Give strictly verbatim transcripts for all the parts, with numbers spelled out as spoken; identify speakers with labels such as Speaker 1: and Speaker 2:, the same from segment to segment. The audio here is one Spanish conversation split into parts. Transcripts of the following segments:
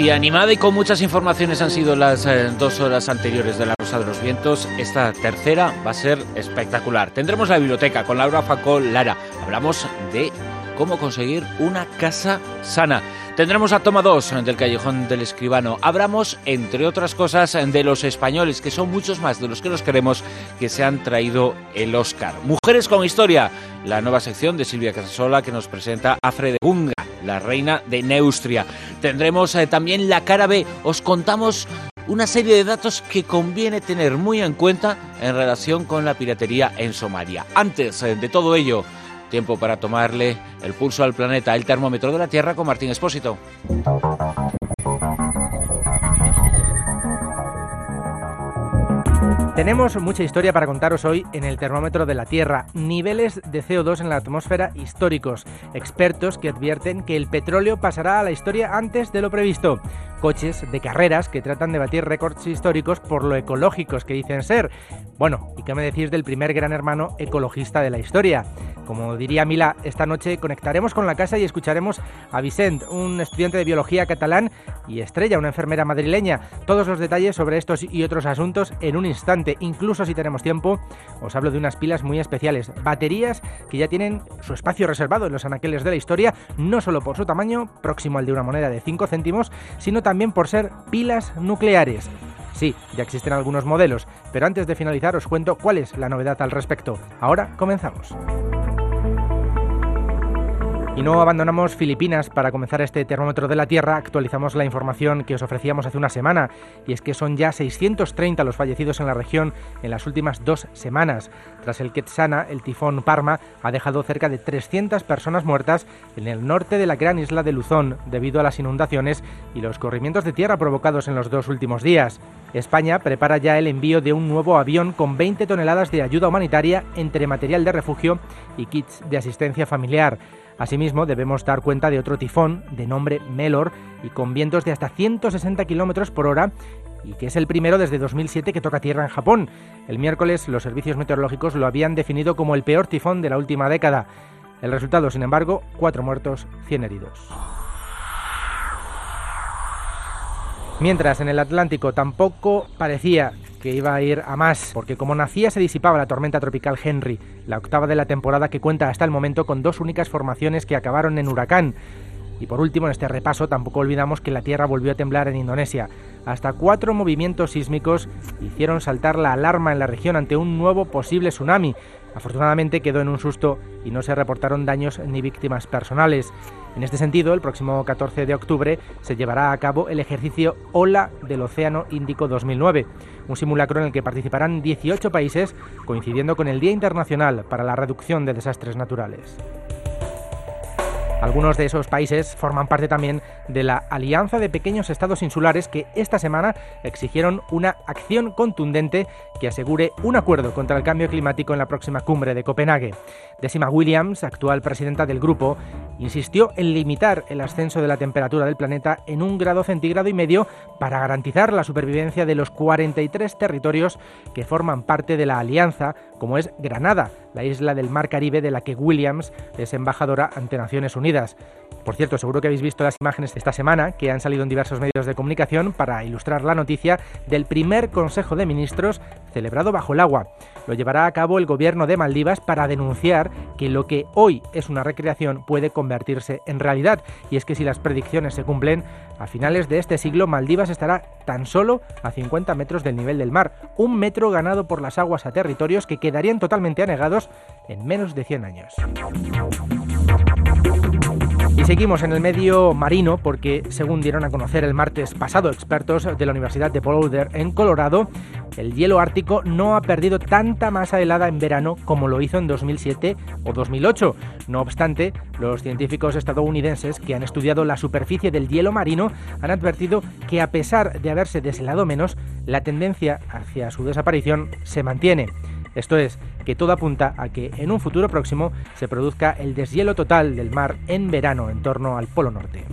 Speaker 1: Si animada y con muchas informaciones han sido las eh, dos horas anteriores de La Rosa de los Vientos, esta tercera va a ser espectacular. Tendremos la biblioteca con Laura Facol Lara. Hablamos de cómo conseguir una casa sana. Tendremos a Toma dos del Callejón del Escribano. Hablamos, entre otras cosas, de los españoles, que son muchos más de los que nos queremos, que se han traído el Oscar. Mujeres con historia, la nueva sección de Silvia Casasola que nos presenta a Fredegunga, la reina de Neustria. Tendremos eh, también la cara B. Os contamos una serie de datos que conviene tener muy en cuenta en relación con la piratería en Somalia. Antes eh, de todo ello, tiempo para tomarle el pulso al planeta, el termómetro de la Tierra con Martín Expósito.
Speaker 2: Tenemos mucha historia para contaros hoy en el termómetro de la Tierra. Niveles de C O dos en la atmósfera históricos. Expertos que advierten que el petróleo pasará a la historia antes de lo previsto. Coches de carreras que tratan de batir récords históricos por lo ecológicos que dicen ser. Bueno, ¿y qué me decís del primer gran hermano ecologista de la historia? Como diría Milá, esta noche conectaremos con la casa y escucharemos a Vicent, un estudiante de biología catalán, y Estrella, una enfermera madrileña. Todos los detalles sobre estos y otros asuntos en un instante. Incluso si tenemos tiempo, os hablo de unas pilas muy especiales. Baterías que ya tienen su espacio reservado en los anaqueles de la historia, no solo por su tamaño, próximo al de una moneda de cinco céntimos, sino también por ser pilas nucleares. Sí, ya existen algunos modelos, pero antes de finalizar os cuento cuál es la novedad al respecto. Ahora comenzamos. Y no abandonamos Filipinas para comenzar este termómetro de la Tierra. Actualizamos la información que os ofrecíamos hace una semana, y es que son ya seiscientos treinta los fallecidos en la región en las últimas dos semanas. Tras el Ketsana, el tifón Parma ha dejado cerca de trescientas personas muertas en el norte de la gran isla de Luzón debido a las inundaciones y los corrimientos de tierra provocados en los dos últimos días. España prepara ya el envío de un nuevo avión con veinte toneladas de ayuda humanitaria entre material de refugio y kits de asistencia familiar. Asimismo, debemos dar cuenta de otro tifón de nombre Melor y con vientos de hasta ciento sesenta kilómetros por hora, y que es el primero desde dos mil siete que toca tierra en Japón. El miércoles los servicios meteorológicos lo habían definido como el peor tifón de la última década. El resultado, sin embargo, cuatro muertos, cien heridos. Mientras, en el Atlántico tampoco parecía que iba a ir a más, porque como nacía se disipaba la tormenta tropical Henry, la octava de la temporada que cuenta hasta el momento con dos únicas formaciones que acabaron en huracán. Y por último, en este repaso tampoco olvidamos que la Tierra volvió a temblar en Indonesia. Hasta cuatro movimientos sísmicos hicieron saltar la alarma en la región ante un nuevo posible tsunami. Afortunadamente quedó en un susto y no se reportaron daños ni víctimas personales. En este sentido, el próximo catorce de octubre se llevará a cabo el ejercicio Ola del Océano Índico dos mil nueve, un simulacro en el que participarán dieciocho países, coincidiendo con el Día Internacional para la Reducción de Desastres Naturales. Algunos de esos países forman parte también de la Alianza de Pequeños Estados Insulares, que esta semana exigieron una acción contundente que asegure un acuerdo contra el cambio climático en la próxima cumbre de Copenhague. Decima Williams, actual presidenta del grupo, insistió en limitar el ascenso de la temperatura del planeta en un grado centígrado y medio para garantizar la supervivencia de los cuarenta y tres territorios que forman parte de la alianza, como es Granada, la isla del Mar Caribe de la que Williams es embajadora ante Naciones Unidas. Por cierto, seguro que habéis visto las imágenes de esta semana que han salido en diversos medios de comunicación para ilustrar la noticia del primer Consejo de Ministros celebrado bajo el agua. Lo llevará a cabo el gobierno de Maldivas para denunciar que lo que hoy es una recreación puede convertirse en realidad. Y es que si las predicciones se cumplen, a finales de este siglo Maldivas estará tan solo a cincuenta metros del nivel del mar, un metro ganado por las aguas a territorios que quedarían totalmente anegados en menos de cien años. Y seguimos en el medio marino porque, según dieron a conocer el martes pasado expertos de la Universidad de Boulder en Colorado, el hielo ártico no ha perdido tanta masa helada en verano como lo hizo en dos mil siete o dos mil ocho. No obstante, los científicos estadounidenses que han estudiado la superficie del hielo marino han advertido que, a pesar de haberse deshelado menos, la tendencia hacia su desaparición se mantiene. Esto es, que todo apunta a que en un futuro próximo se produzca el deshielo total del mar en verano en torno al Polo Norte.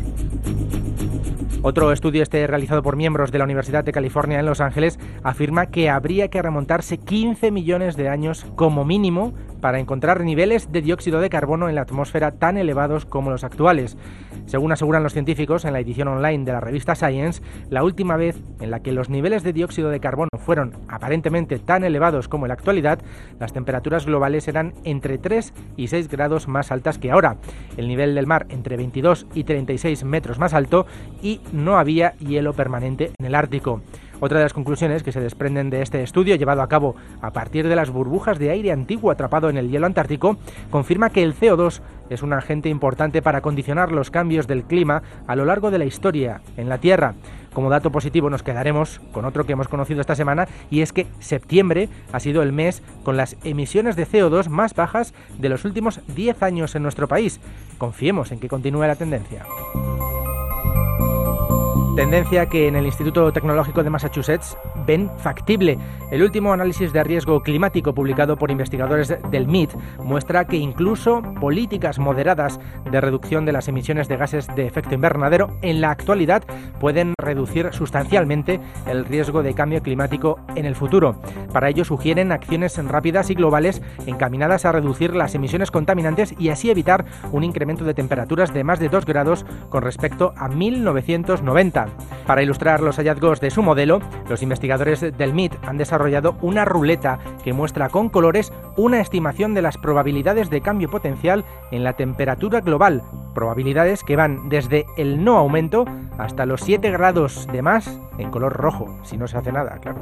Speaker 2: Otro estudio, este realizado por miembros de la Universidad de California en Los Ángeles, afirma que habría que remontarse quince millones de años como mínimo para encontrar niveles de dióxido de carbono en la atmósfera tan elevados como los actuales. Según aseguran los científicos en la edición online de la revista Science, la última vez en la que los niveles de dióxido de carbono fueron aparentemente tan elevados como en la actualidad, las temperaturas globales eran entre tres y seis grados más altas que ahora, el nivel del mar entre veintidós y treinta y seis metros más alto y no había hielo permanente en el Ártico. Otra de las conclusiones que se desprenden de este estudio, llevado a cabo a partir de las burbujas de aire antiguo atrapado en el hielo antártico, confirma que el C O dos es un agente importante para condicionar los cambios del clima a lo largo de la historia en la Tierra. Como dato positivo nos quedaremos con otro que hemos conocido esta semana, y es que septiembre ha sido el mes con las emisiones de C O dos más bajas de los últimos diez años en nuestro país. Confiemos en que continúe la tendencia. Tendencia que en el Instituto Tecnológico de Massachusetts ven factible. El último análisis de riesgo climático publicado por investigadores del M I T muestra que incluso políticas moderadas de reducción de las emisiones de gases de efecto invernadero en la actualidad pueden reducir sustancialmente el riesgo de cambio climático en el futuro. Para ello sugieren acciones rápidas y globales encaminadas a reducir las emisiones contaminantes y así evitar un incremento de temperaturas de más de dos grados con respecto a mil novecientos noventa. Para ilustrar los hallazgos de su modelo, los investigadores del M I T han desarrollado una ruleta que muestra con colores una estimación de las probabilidades de cambio potencial en la temperatura global, probabilidades que van desde el no aumento hasta los siete grados de más en color rojo, si no se hace nada, claro.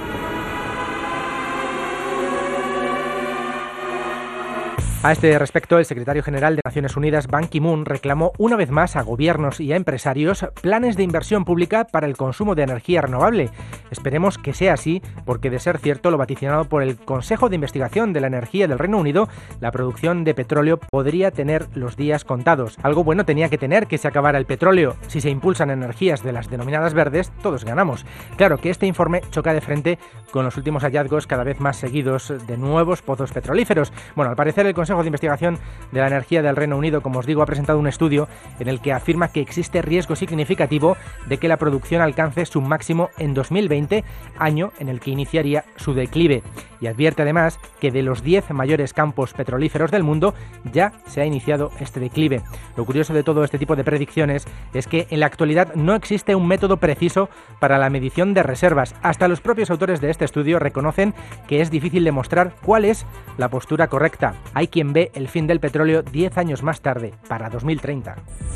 Speaker 2: A este respecto, el secretario general de Naciones Unidas, Ban Ki-moon, reclamó una vez más a gobiernos y a empresarios planes de inversión pública para el consumo de energía renovable. Esperemos que sea así, porque de ser cierto lo vaticinado por el Consejo de Investigación de la Energía del Reino Unido, la producción de petróleo podría tener los días contados. Algo bueno tenía que tener que se acabara el petróleo. Si se impulsan energías de las denominadas verdes, todos ganamos. Claro que este informe choca de frente con los últimos hallazgos cada vez más seguidos de nuevos pozos petrolíferos. Bueno, al parecer el Consejo El Consejo de Investigación de la Energía del Reino Unido, como os digo, ha presentado un estudio en el que afirma que existe riesgo significativo de que la producción alcance su máximo en dos mil veinte, año en el que iniciaría su declive. Y advierte además que de los diez mayores campos petrolíferos del mundo ya se ha iniciado este declive. Lo curioso de todo este tipo de predicciones es que en la actualidad no existe un método preciso para la medición de reservas. Hasta los propios autores de este estudio reconocen que es difícil demostrar cuál es la postura correcta. Hay quien ve el fin del petróleo diez años más tarde, para dos mil treinta.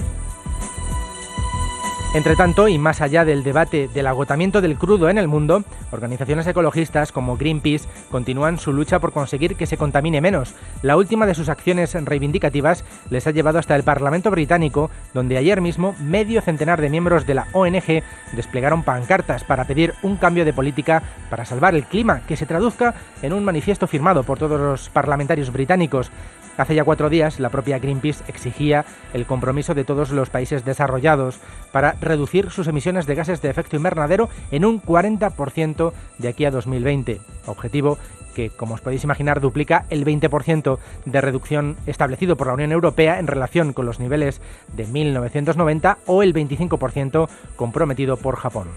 Speaker 2: Entre tanto, y más allá del debate del agotamiento del crudo en el mundo, organizaciones ecologistas como Greenpeace continúan su lucha por conseguir que se contamine menos. La última de sus acciones reivindicativas les ha llevado hasta el Parlamento británico, donde ayer mismo medio centenar de miembros de la O N G desplegaron pancartas para pedir un cambio de política para salvar el clima, que se traduzca en un manifiesto firmado por todos los parlamentarios británicos. Hace ya cuatro días, la propia Greenpeace exigía el compromiso de todos los países desarrollados para reducir sus emisiones de gases de efecto invernadero en un cuarenta por ciento de aquí a dos mil veinte. Objetivo que, como os podéis imaginar, duplica el veinte por ciento de reducción establecido por la Unión Europea en relación con los niveles de mil novecientos noventa o el veinticinco por ciento comprometido por Japón.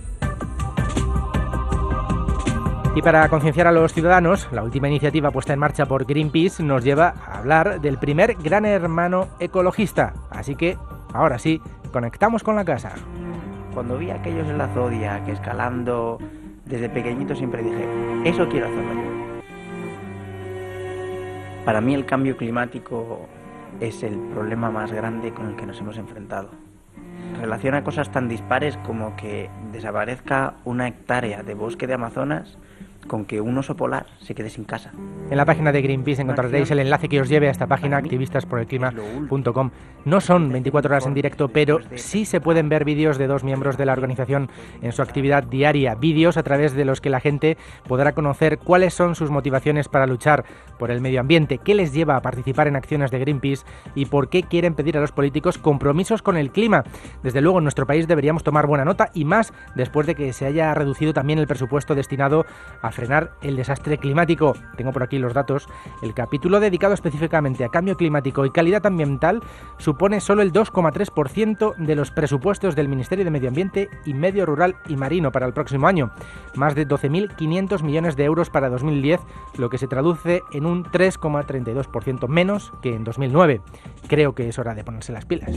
Speaker 2: Y para concienciar a los ciudadanos, la última iniciativa puesta en marcha por Greenpeace nos lleva a hablar del primer gran hermano ecologista. Así que, ahora sí, conectamos con la casa.
Speaker 3: Cuando vi a aquellos en la Zodiac escalando, desde pequeñito siempre dije, eso quiero hacerlo yo. Para mí el cambio climático es el problema más grande con el que nos hemos enfrentado. Relaciona cosas tan dispares como que desaparezca una hectárea de bosque de Amazonas con que un oso polar se quede sin casa.
Speaker 2: En la página de Greenpeace encontraréis el enlace que os lleve a esta página, activistas por el clima punto com. No son veinticuatro horas en directo, pero sí se pueden ver vídeos de dos miembros de la organización en su actividad diaria, vídeos a través de los que la gente podrá conocer cuáles son sus motivaciones para luchar por el medio ambiente, qué les lleva a participar en acciones de Greenpeace y por qué quieren pedir a los políticos compromisos con el clima. Desde luego en nuestro país deberíamos tomar buena nota, y más después de que se haya reducido también el presupuesto destinado a a frenar el desastre climático. Tengo por aquí los datos. El capítulo dedicado específicamente a cambio climático y calidad ambiental supone solo el dos coma tres por ciento de los presupuestos del Ministerio de Medio Ambiente y Medio Rural y Marino para el próximo año. Más de doce mil quinientos millones de euros para dos mil diez, lo que se traduce en un tres coma treinta y dos por ciento menos que en dos mil nueve. Creo que es hora de ponerse las pilas.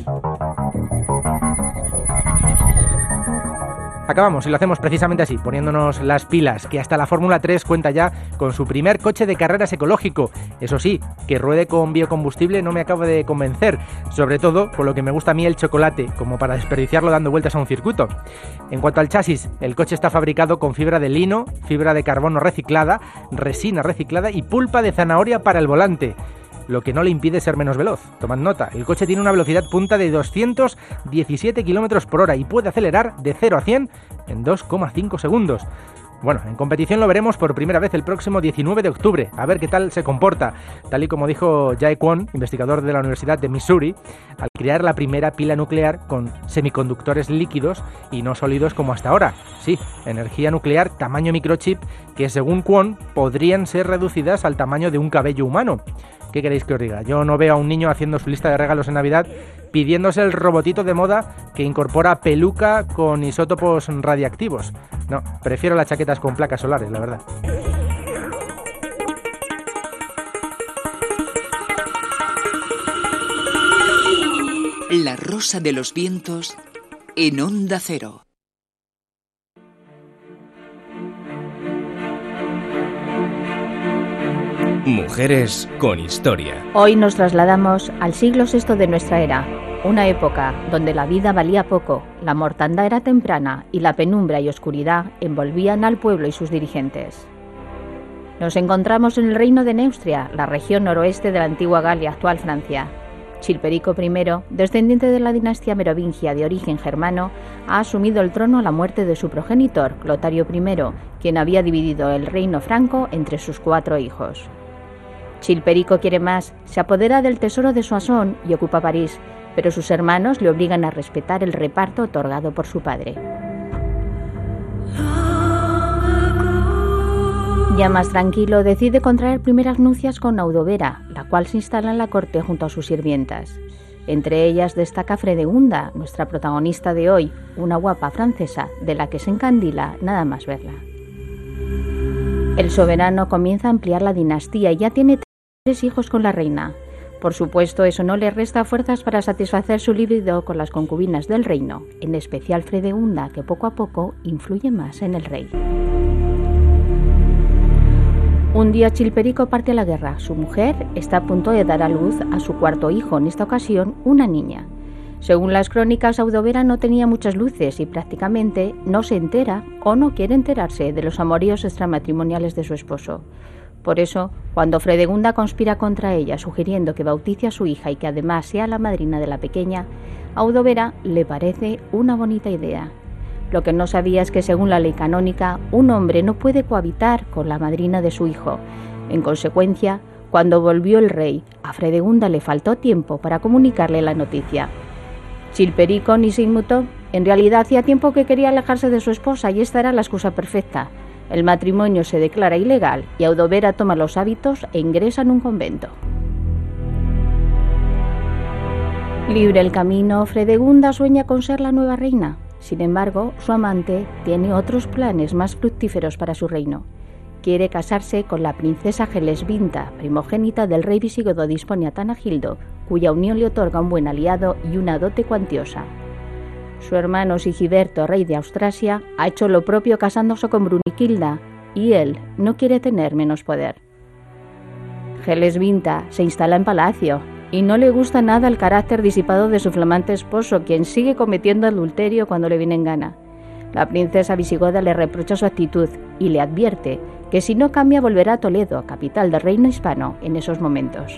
Speaker 2: Acabamos y lo hacemos precisamente así, poniéndonos las pilas, que hasta la Fórmula tres cuenta ya con su primer coche de carreras ecológico. Eso sí, que ruede con biocombustible no me acaba de convencer, sobre todo por lo que me gusta a mí el chocolate, como para desperdiciarlo dando vueltas a un circuito. En cuanto al chasis, el coche está fabricado con fibra de lino, fibra de carbono reciclada, resina reciclada y pulpa de zanahoria para el volante, lo que no le impide ser menos veloz. Tomad nota, el coche tiene una velocidad punta de doscientos diecisiete kilómetros por hora y puede acelerar de cero a cien en dos coma cinco segundos. Bueno, en competición lo veremos por primera vez el próximo diecinueve de octubre, a ver qué tal se comporta. Tal y como dijo Jae Kwon, investigador de la Universidad de Missouri, al crear la primera pila nuclear con semiconductores líquidos y no sólidos como hasta ahora. Sí, energía nuclear tamaño microchip que según Kwon podrían ser reducidas al tamaño de un cabello humano. ¿Qué queréis que os diga? Yo no veo a un niño haciendo su lista de regalos en Navidad pidiéndose el robotito de moda que incorpora peluca con isótopos radiactivos. No, prefiero las chaquetas con placas solares, la verdad.
Speaker 4: La Rosa de los Vientos en Onda Cero.
Speaker 5: Mujeres con historia.
Speaker 6: Hoy nos trasladamos al siglo sexto de nuestra era, una época donde la vida valía poco, la mortandad era temprana y la penumbra y oscuridad envolvían al pueblo y sus dirigentes. Nos encontramos en el reino de Neustria, la región noroeste de la antigua Galia, actual Francia. Chilperico primero, descendiente de la dinastía merovingia de origen germano, ha asumido el trono a la muerte de su progenitor, Clotario primero, quien había dividido el reino franco entre sus cuatro hijos. Chilperico quiere más, se apodera del tesoro de Soissons y ocupa París, pero sus hermanos le obligan a respetar el reparto otorgado por su padre. Ya más tranquilo, decide contraer primeras nupcias con Audovera, la cual se instala en la corte junto a sus sirvientas. Entre ellas destaca Fredegunda, nuestra protagonista de hoy, una guapa francesa de la que se encandila nada más verla. El soberano comienza a ampliar la dinastía y ya tiene tres hijos con la reina. Por supuesto, eso no le resta fuerzas para satisfacer su libido con las concubinas del reino, en especial Fredegunda, que poco a poco influye más en el rey. Un día Chilperico parte a la guerra. Su mujer está a punto de dar a luz a su cuarto hijo, en esta ocasión una niña. Según las crónicas, Audovera no tenía muchas luces y prácticamente no se entera o no quiere enterarse de los amoríos extramatrimoniales de su esposo. Por eso, cuando Fredegunda conspira contra ella, sugiriendo que bautice a su hija y que además sea la madrina de la pequeña, a Audovera le parece una bonita idea. Lo que no sabía es que, según la ley canónica, un hombre no puede cohabitar con la madrina de su hijo. En consecuencia, cuando volvió el rey, a Fredegunda le faltó tiempo para comunicarle la noticia. Chilperico ni se inmutó. En realidad hacía tiempo que quería alejarse de su esposa y esta era la excusa perfecta. El matrimonio se declara ilegal y Audovera toma los hábitos e ingresa en un convento. Libre el camino, Fredegunda sueña con ser la nueva reina. Sin embargo, su amante tiene otros planes más fructíferos para su reino. Quiere casarse con la princesa Gelesvinta, primogénita del rey visigodo de Hispania Tanagildo, cuya unión le otorga un buen aliado y una dote cuantiosa. Su hermano Sigiberto, rey de Austrasia, ha hecho lo propio casándose con Bruniquilda, y él no quiere tener menos poder. Gelesvinta se instala en palacio, y no le gusta nada el carácter disipado de su flamante esposo, quien sigue cometiendo adulterio cuando le viene en gana. La princesa visigoda le reprocha su actitud y le advierte que si no cambia volverá a Toledo, capital del reino hispano, en esos momentos.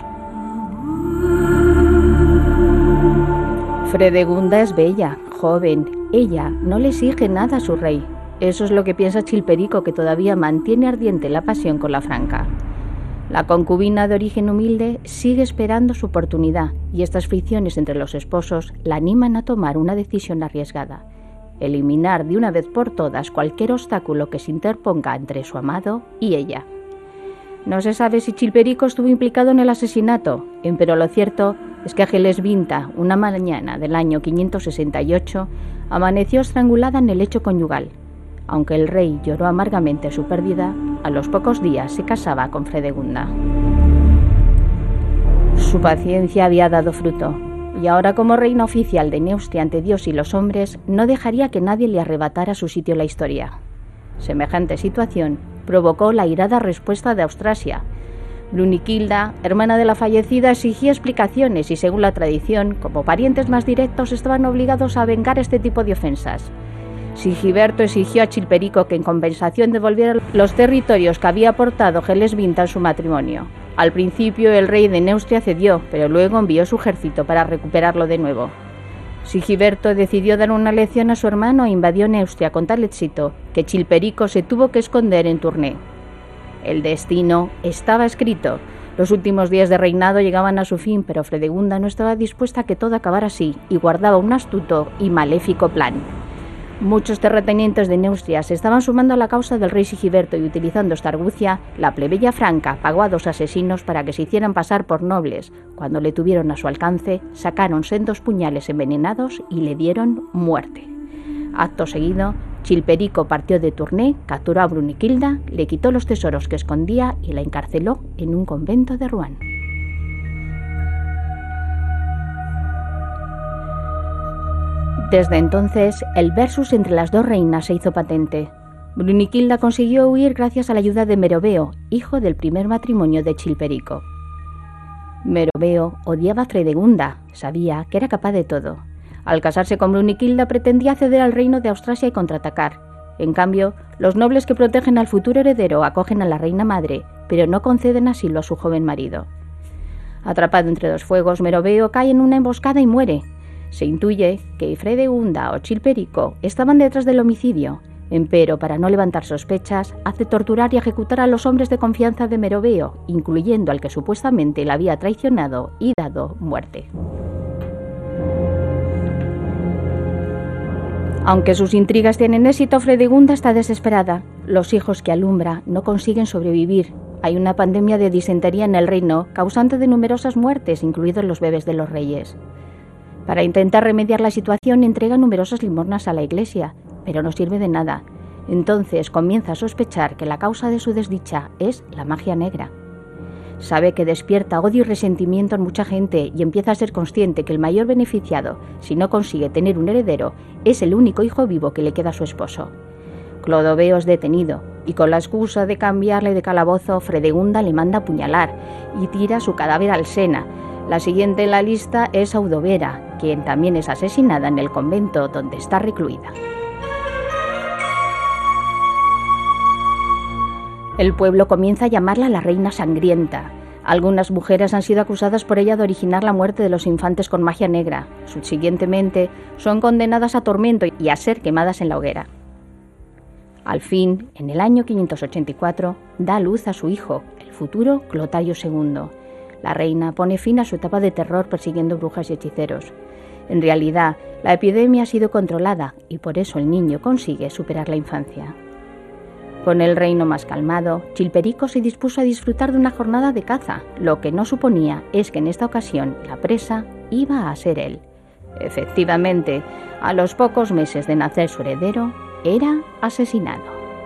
Speaker 6: Fredegunda es bella, joven. Ella no le exige nada a su rey. Eso es lo que piensa Chilperico, que todavía mantiene ardiente la pasión con la franca. La concubina de origen humilde sigue esperando su oportunidad y estas fricciones entre los esposos la animan a tomar una decisión arriesgada. eliminar de una vez por todas cualquier obstáculo que se interponga entre su amado y ella. No se sabe si Chilperico estuvo implicado en el asesinato, pero lo cierto es que Gelesvinta, una mañana del año quinientos sesenta y ocho, amaneció estrangulada en el lecho conyugal. Aunque el rey lloró amargamente su pérdida, a los pocos días se casaba con Fredegunda. Su paciencia había dado fruto, y ahora como reina oficial de Neustria ante Dios y los hombres, no dejaría que nadie le arrebatara su sitio en la historia. Semejante situación provocó la airada respuesta de Austrasia. Bruniquilda, hermana de la fallecida, exigía explicaciones y, según la tradición, como parientes más directos, estaban obligados a vengar este tipo de ofensas. Sigiberto exigió a Chilperico que en compensación devolviera los territorios que había aportado Gelesvinta en su matrimonio. Al principio el rey de Neustria cedió, pero luego envió su ejército para recuperarlo de nuevo. Sigiberto decidió dar una lección a su hermano e invadió Neustria con tal éxito que Chilperico se tuvo que esconder en Tournai. El destino estaba escrito. Los últimos días de reinado llegaban a su fin, pero Fredegunda no estaba dispuesta a que todo acabara así y guardaba un astuto y maléfico plan. Muchos terratenientes de Neustria se estaban sumando a la causa del rey Sigiberto y, utilizando esta argucia, la plebeya franca pagó a dos asesinos para que se hicieran pasar por nobles. Cuando le tuvieron a su alcance, sacaron sendos puñales envenenados y le dieron muerte. Acto seguido, Chilperico partió de Tournai, capturó a Bruniquilda, le quitó los tesoros que escondía y la encarceló en un convento de Rouen. Desde entonces, el versus entre las dos reinas se hizo patente. Bruniquilda consiguió huir gracias a la ayuda de Meroveo, hijo del primer matrimonio de Chilperico. Meroveo odiaba a Fredegunda, sabía que era capaz de todo. Al casarse con Bruniquilda pretendía acceder al reino de Austrasia y contraatacar. En cambio, los nobles que protegen al futuro heredero acogen a la reina madre, pero no conceden asilo a su joven marido. Atrapado entre dos fuegos, Meroveo cae en una emboscada y muere. Se intuye que Fredegunda o Chilperico estaban detrás del homicidio, empero para no levantar sospechas, hace torturar y ejecutar a los hombres de confianza de Meroveo, incluyendo al que supuestamente la había traicionado y dado muerte. Aunque sus intrigas tienen éxito, Fredegunda está desesperada. Los hijos que alumbra no consiguen sobrevivir. Hay una pandemia de disentería en el reino, causante de numerosas muertes, incluidos los bebés de los reyes. Para intentar remediar la situación, entrega numerosas limosnas a la iglesia, pero no sirve de nada. Entonces comienza a sospechar que la causa de su desdicha es la magia negra. Sabe que despierta odio y resentimiento en mucha gente y empieza a ser consciente que el mayor beneficiado, si no consigue tener un heredero, es el único hijo vivo que le queda a su esposo. Clodoveo es detenido y, con la excusa de cambiarle de calabozo, Fredegunda le manda apuñalar y tira su cadáver al Sena. La siguiente en la lista es Audovera, quien también es asesinada en el convento donde está recluida. El pueblo comienza a llamarla la reina sangrienta. Algunas mujeres han sido acusadas por ella de originar la muerte de los infantes con magia negra. Subsiguientemente, son condenadas a tormento y a ser quemadas en la hoguera. Al fin, en el año quinientos ochenta y cuatro, da a luz a su hijo, el futuro Clotario segundo. La reina pone fin a su etapa de terror persiguiendo brujas y hechiceros. En realidad, la epidemia ha sido controlada y por eso el niño consigue superar la infancia. Con el reino más calmado, Chilperico se dispuso a disfrutar de una jornada de caza. Lo que no suponía es que en esta ocasión la presa iba a ser él. Efectivamente, a los pocos meses de nacer su heredero, era asesinado.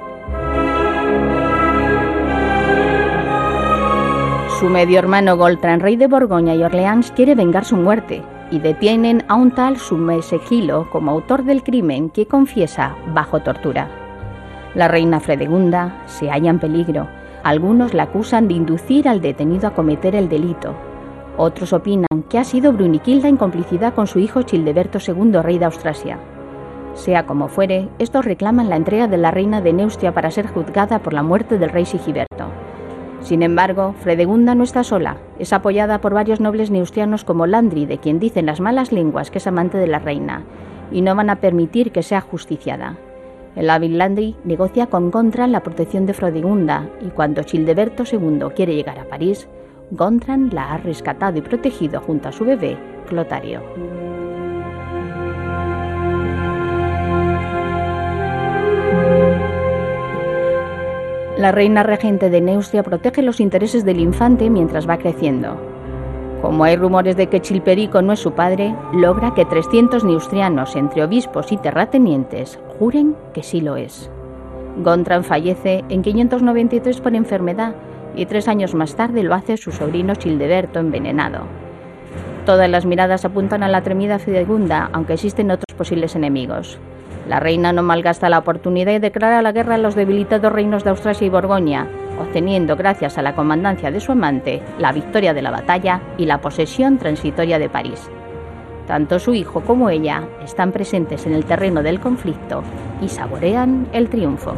Speaker 6: Su medio hermano Goltran, rey de Borgoña y Orleans, quiere vengar su muerte y detienen a un tal Sumesegilo como autor del crimen, que confiesa bajo tortura. La reina Fredegunda se halla en peligro. Algunos la acusan de inducir al detenido a cometer el delito. Otros opinan que ha sido Bruniquilda en complicidad con su hijo Childeberto segundo, rey de Austrasia. Sea como fuere, estos reclaman la entrega de la reina de Neustria para ser juzgada por la muerte del rey Sigiberto. Sin embargo, Fredegunda no está sola. Es apoyada por varios nobles neustrianos como Landry, de quien dicen las malas lenguas que es amante de la reina, y no van a permitir que sea justiciada. El hábil Landry negocia con Gontran la protección de Fredegunda, y cuando Childeberto segundo quiere llegar a París, Gontran la ha rescatado y protegido junto a su bebé, Clotario. La reina regente de Neustria protege los intereses del infante mientras va creciendo. Como hay rumores de que Chilperico no es su padre, logra que trescientos neustrianos, entre obispos y terratenientes, juren que sí lo es. Gontran fallece en quinientos noventa y tres por enfermedad y tres años más tarde lo hace su sobrino Childeberto envenenado. Todas las miradas apuntan a la temida Fredegunda, aunque existen otros posibles enemigos. La reina no malgasta la oportunidad y declara la guerra a los debilitados reinos de Austrasia y Borgoña, obteniendo, gracias a la comandancia de su amante, la victoria de la batalla y la posesión transitoria de París. Tanto su hijo como ella están presentes en el terreno del conflicto y saborean el triunfo.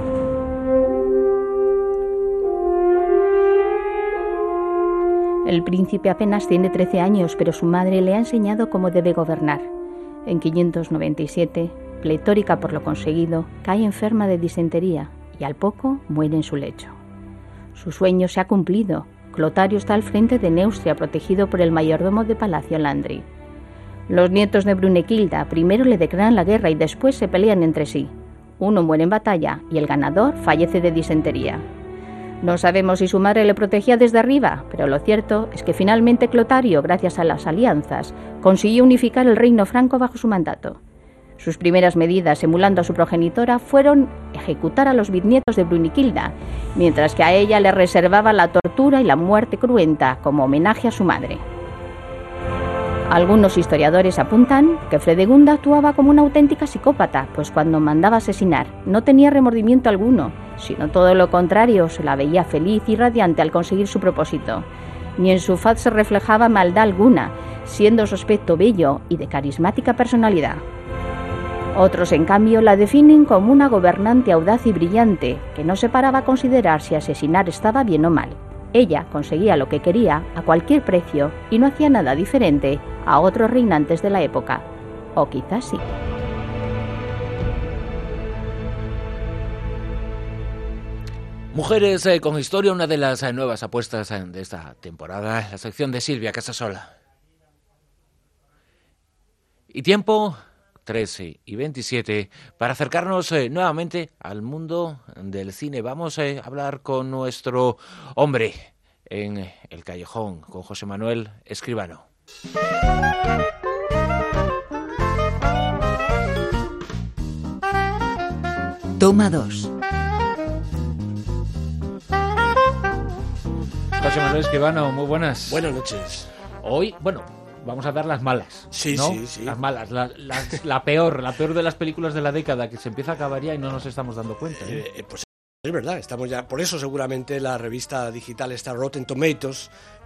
Speaker 6: El príncipe apenas tiene trece años, pero su madre le ha enseñado cómo debe gobernar. En quinientos noventa y siete, pletórica por lo conseguido, cae enferma de disentería y al poco muere en su lecho. Su sueño se ha cumplido. Clotario está al frente de Neustria, protegido por el mayordomo de palacio Landry. Los nietos de Brunekilda primero le declaran la guerra y después se pelean entre sí. Uno muere en batalla y el ganador fallece de disentería. No sabemos si su madre le protegía desde arriba, pero lo cierto es que finalmente Clotario, gracias a las alianzas, consiguió unificar el reino franco bajo su mandato. Sus primeras medidas, emulando a su progenitora, fueron ejecutar a los bisnietos de Bruniquilda, mientras que a ella le reservaba la tortura y la muerte cruenta como homenaje a su madre. Algunos historiadores apuntan que Fredegunda actuaba como una auténtica psicópata, pues cuando mandaba asesinar no tenía remordimiento alguno, sino todo lo contrario, se la veía feliz y radiante al conseguir su propósito. Ni en su faz se reflejaba maldad alguna, siendo su aspecto bello y de carismática personalidad. Otros, en cambio, la definen como una gobernante audaz y brillante, que no se paraba a considerar si asesinar estaba bien o mal. Ella conseguía lo que quería a cualquier precio y no hacía nada diferente a otros reinantes de la época. O quizás sí.
Speaker 1: Mujeres eh, con historia, una de las eh, nuevas apuestas eh, de esta temporada, la sección de Silvia Casasola. Y tiempo, trece y veintisiete, para acercarnos eh, nuevamente al mundo del cine. Vamos eh, a hablar con nuestro hombre en el callejón, con José Manuel Escribano.
Speaker 4: Toma dos.
Speaker 1: José Manuel Escribano, muy buenas.
Speaker 7: Buenas noches.
Speaker 1: Hoy, bueno, vamos a dar las malas.
Speaker 7: Sí,
Speaker 1: ¿no?
Speaker 7: sí, sí.
Speaker 1: Las malas, la, la, la peor, la peor de las películas de la década, que se empieza a acabar ya y no nos estamos dando cuenta. ¿eh?
Speaker 7: Eh, pues es verdad, estamos ya. Por eso seguramente la revista digital está Rotten Tomatoes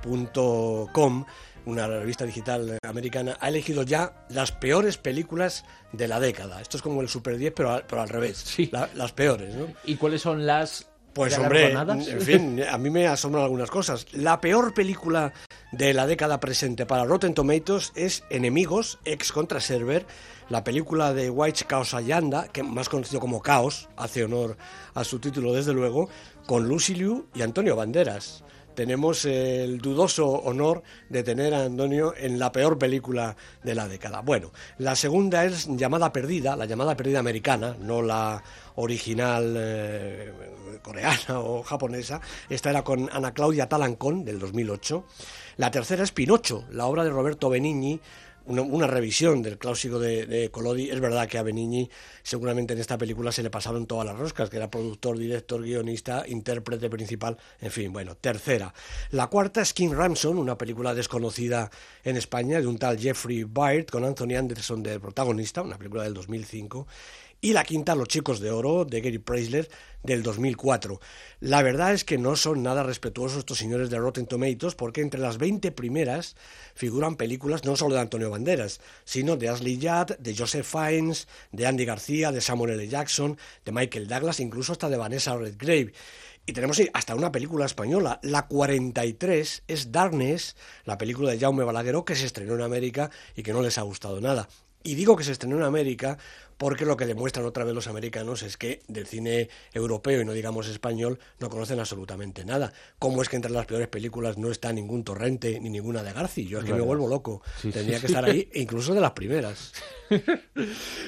Speaker 7: punto com, una revista digital americana, ha elegido ya las peores películas de la década. Esto es como el Super diez, pero, pero al revés.
Speaker 1: Sí.
Speaker 7: La, las peores, ¿no?
Speaker 1: ¿Y cuáles son las
Speaker 7: Pues hombre, en fin, a mí me asombran algunas cosas. La peor película de la década presente para Rotten Tomatoes es Enemigos, ex contra Server, la película de White Chaos Ayanda, que más conocido como Caos, hace honor a su título desde luego, con Lucy Liu y Antonio Banderas. Tenemos el dudoso honor de tener a Antonio en la peor película de la década. Bueno, la segunda es Llamada Perdida, la Llamada Perdida americana, no la original eh, coreana o japonesa. Esta era con Ana Claudia Talancón, del dos mil ocho. La tercera es Pinocho, la obra de Roberto Benigni, una, una revisión del clásico de, de Collodi. Es verdad que a Benigni seguramente en esta película se le pasaron todas las roscas, que era productor, director, guionista, intérprete principal, en fin, bueno, tercera. La cuarta es King Ramson, una película desconocida en España de un tal Jeffrey Byrd con Anthony Anderson de protagonista, una película del dos mil cinco. Y la quinta, Los Chicos de Oro, de Gary Preisler, del dos mil cuatro. La verdad es que no son nada respetuosos estos señores de Rotten Tomatoes, porque entre las veinte primeras figuran películas no solo de Antonio Banderas, sino de Ashley Judd, de Joseph Fiennes, de Andy García, de Samuel L. Jackson, de Michael Douglas, incluso hasta de Vanessa Redgrave. Y tenemos hasta una película española, la cuarenta y tres, es Darkness, la película de Jaume Balagueró, que se estrenó en América y que no les ha gustado nada. Y digo que se estrenó en América porque lo que demuestran otra vez los americanos es que del cine europeo, y no digamos español, no conocen absolutamente nada. ¿Cómo es que entre las peores películas no está ningún Torrente ni ninguna de Garci? Yo es que me vuelvo loco. Sí, Tendría sí, que estar ahí, incluso de las primeras.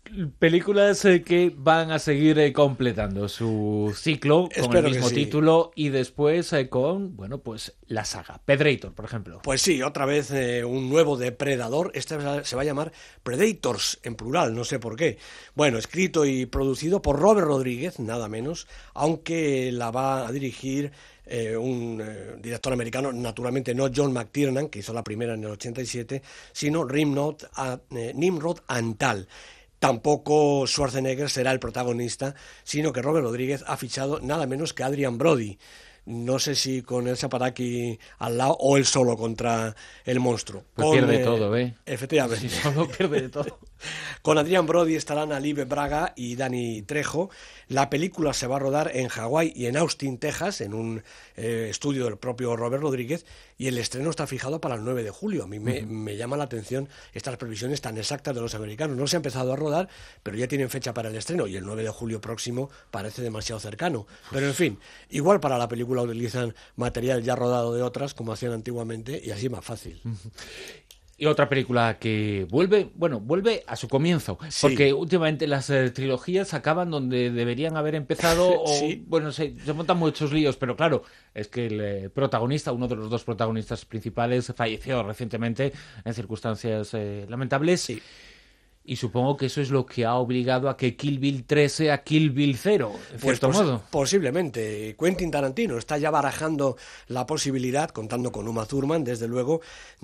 Speaker 1: Películas eh, que van a seguir eh, completando su ciclo con
Speaker 7: Espero
Speaker 1: el mismo
Speaker 7: que sí.
Speaker 1: título y después eh, con, bueno, pues la saga Predator, por ejemplo.
Speaker 7: Pues sí, otra vez eh, un nuevo depredador. Este se va a llamar Predators en plural, no sé por qué. Bueno, escrito y producido por Robert Rodríguez, nada menos, aunque la va a dirigir eh, un eh, director americano, naturalmente no John McTiernan, que hizo la primera en el ochenta y siete, sino Nimrod, a, eh, Nimrod Antal. Tampoco Schwarzenegger será el protagonista, sino que Robert Rodríguez ha fichado nada menos que Adrian Brody. No sé si con el Saparaki al lado o él solo contra el monstruo.
Speaker 1: Pues
Speaker 7: con,
Speaker 1: pierde
Speaker 7: eh,
Speaker 1: todo, ¿eh?
Speaker 7: Efectivamente.
Speaker 1: Si solo pierde de todo.
Speaker 7: Con Adrian Brody estarán Alive Braga y Danny Trejo. La película se va a rodar en Hawái y en Austin, Texas, en un eh, estudio del propio Robert Rodríguez, y el estreno está fijado para el nueve de julio. A mí me, uh-huh. me llama la atención estas previsiones tan exactas de los americanos. No se ha empezado a rodar, pero ya tienen fecha para el estreno, y el nueve de julio próximo parece demasiado cercano. Pero en fin, igual para la película utilizan material ya rodado de otras, como hacían antiguamente, y así más fácil. Uh-huh.
Speaker 1: Y otra película que vuelve, bueno, vuelve a su comienzo, sí. porque últimamente las eh, trilogías acaban donde deberían haber empezado, o, sí. bueno, se, se montan muchos líos, pero claro, es que el eh, protagonista, uno de los dos protagonistas principales, falleció recientemente en circunstancias eh, lamentables. Sí. Y supongo que eso es lo que ha obligado a que Kill Bill tres sea Kill Bill cero, en
Speaker 7: pues
Speaker 1: cierto
Speaker 7: pos-
Speaker 1: modo.
Speaker 7: Posiblemente. Quentin Tarantino está ya barajando la posibilidad, contando con Uma Thurman, desde luego,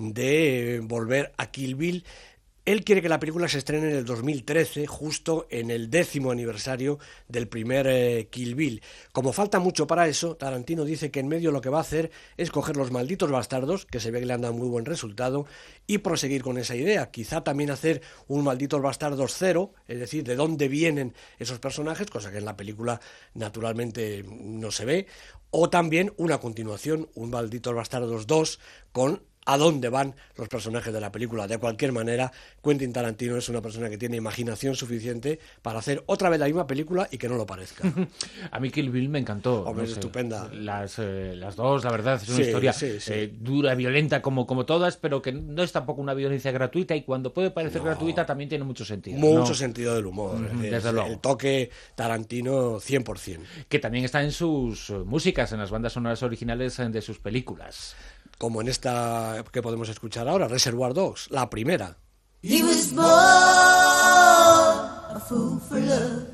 Speaker 7: de volver a Kill Bill. Él quiere que la película se estrene en el dos mil trece, justo en el décimo aniversario del primer eh, Kill Bill. Como falta mucho para eso, Tarantino dice que en medio lo que va a hacer es coger Los Malditos Bastardos, que se ve que le han dado muy buen resultado, y proseguir con esa idea. Quizá también hacer un Malditos Bastardos cero, es decir, de dónde vienen esos personajes, cosa que en la película naturalmente no se ve, o también una continuación, un Malditos Bastardos dos, con a dónde van los personajes de la película. De cualquier manera, Quentin Tarantino es una persona que tiene imaginación suficiente para hacer otra vez la misma película y que no lo parezca.
Speaker 1: A mí Kill Bill me encantó.
Speaker 7: Hombre,
Speaker 1: no
Speaker 7: es
Speaker 1: sé,
Speaker 7: estupenda.
Speaker 1: Las, eh, las dos, la verdad, es una
Speaker 7: sí,
Speaker 1: historia
Speaker 7: sí, sí.
Speaker 1: Eh, dura, violenta, como, como todas, pero que no es tampoco una violencia gratuita, y cuando puede parecer
Speaker 7: no.
Speaker 1: gratuita también tiene mucho sentido.
Speaker 7: Mucho
Speaker 1: ¿no?
Speaker 7: sentido del humor.
Speaker 1: Mm,
Speaker 7: es decir,
Speaker 1: desde luego.
Speaker 7: El toque Tarantino cien por ciento.
Speaker 1: Que también está en sus músicas, en las bandas sonoras originales de sus películas.
Speaker 7: Como en esta que podemos escuchar ahora, Reservoir Dogs, la primera.
Speaker 8: He was born a fool for love.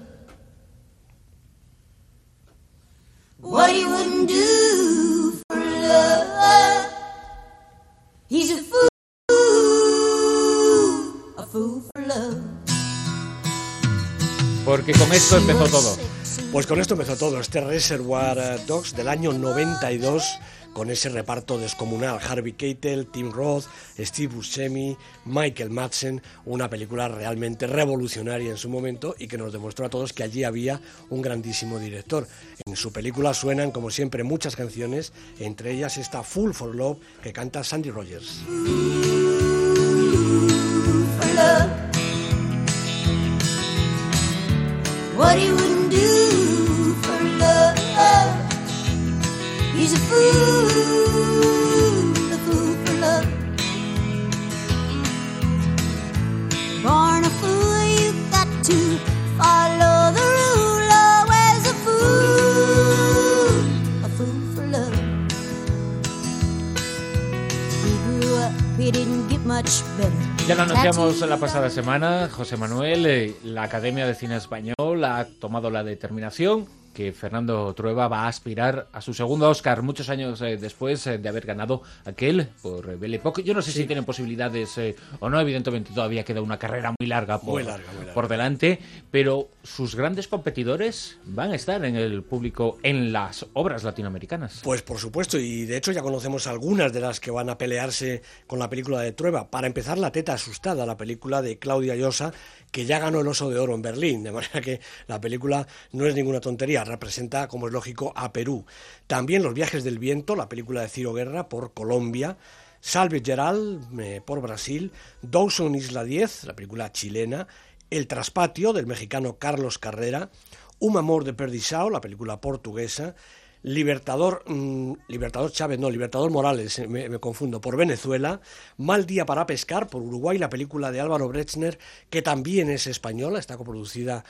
Speaker 8: What he wouldn't do for love. He's a fool, a fool for love.
Speaker 1: Porque con esto empezó todo.
Speaker 7: Pues con esto empezó todo, este Reservoir Dogs del año noventa y dos, con ese reparto descomunal, Harvey Keitel, Tim Roth, Steve Buscemi, Michael Madsen, una película realmente revolucionaria en su momento y que nos demostró a todos que allí había un grandísimo director. En su película suenan, como siempre, muchas canciones, entre ellas esta Fool for Love que canta Sandy Rogers.
Speaker 8: What he wouldn't do for love. He's a fool, a fool for love. Born a fool, you've got to follow the rule. Always a fool, a fool for love. He grew up, he didn't get much better.
Speaker 1: Ya lo anunciamos la pasada semana, José Manuel, eh, la Academia de Cine Español ha tomado la determinación que Fernando Trueba va a aspirar a su segundo Oscar muchos años eh, después eh, de haber ganado aquel por eh, Belle Époque. Yo no sé sí. si tienen posibilidades eh, o no, evidentemente todavía queda una carrera muy larga por,
Speaker 7: muy larga, muy larga.
Speaker 1: por delante, pero sus grandes competidores van a estar en el público en las obras latinoamericanas.
Speaker 7: Pues por supuesto, y de hecho ya conocemos algunas de las que van a pelearse con la película de Trueba. Para empezar, La teta asustada, la película de Claudia Llosa, que ya ganó el Oso de Oro en Berlín, de manera que la película no es ninguna tontería, representa, como es lógico, a Perú. También Los viajes del viento, la película de Ciro Guerra, por Colombia. Salve Geral, eh, por Brasil. Dawson Isla diez, la película chilena. El traspatio, del mexicano Carlos Carrera. Un amor de Perdisao, la película portuguesa. Libertador, mmm, Libertador Chávez, no, Libertador Morales, me, me confundo, por Venezuela, Mal día para pescar, por Uruguay, la película de Álvaro Brechner, que también es española, está coproducida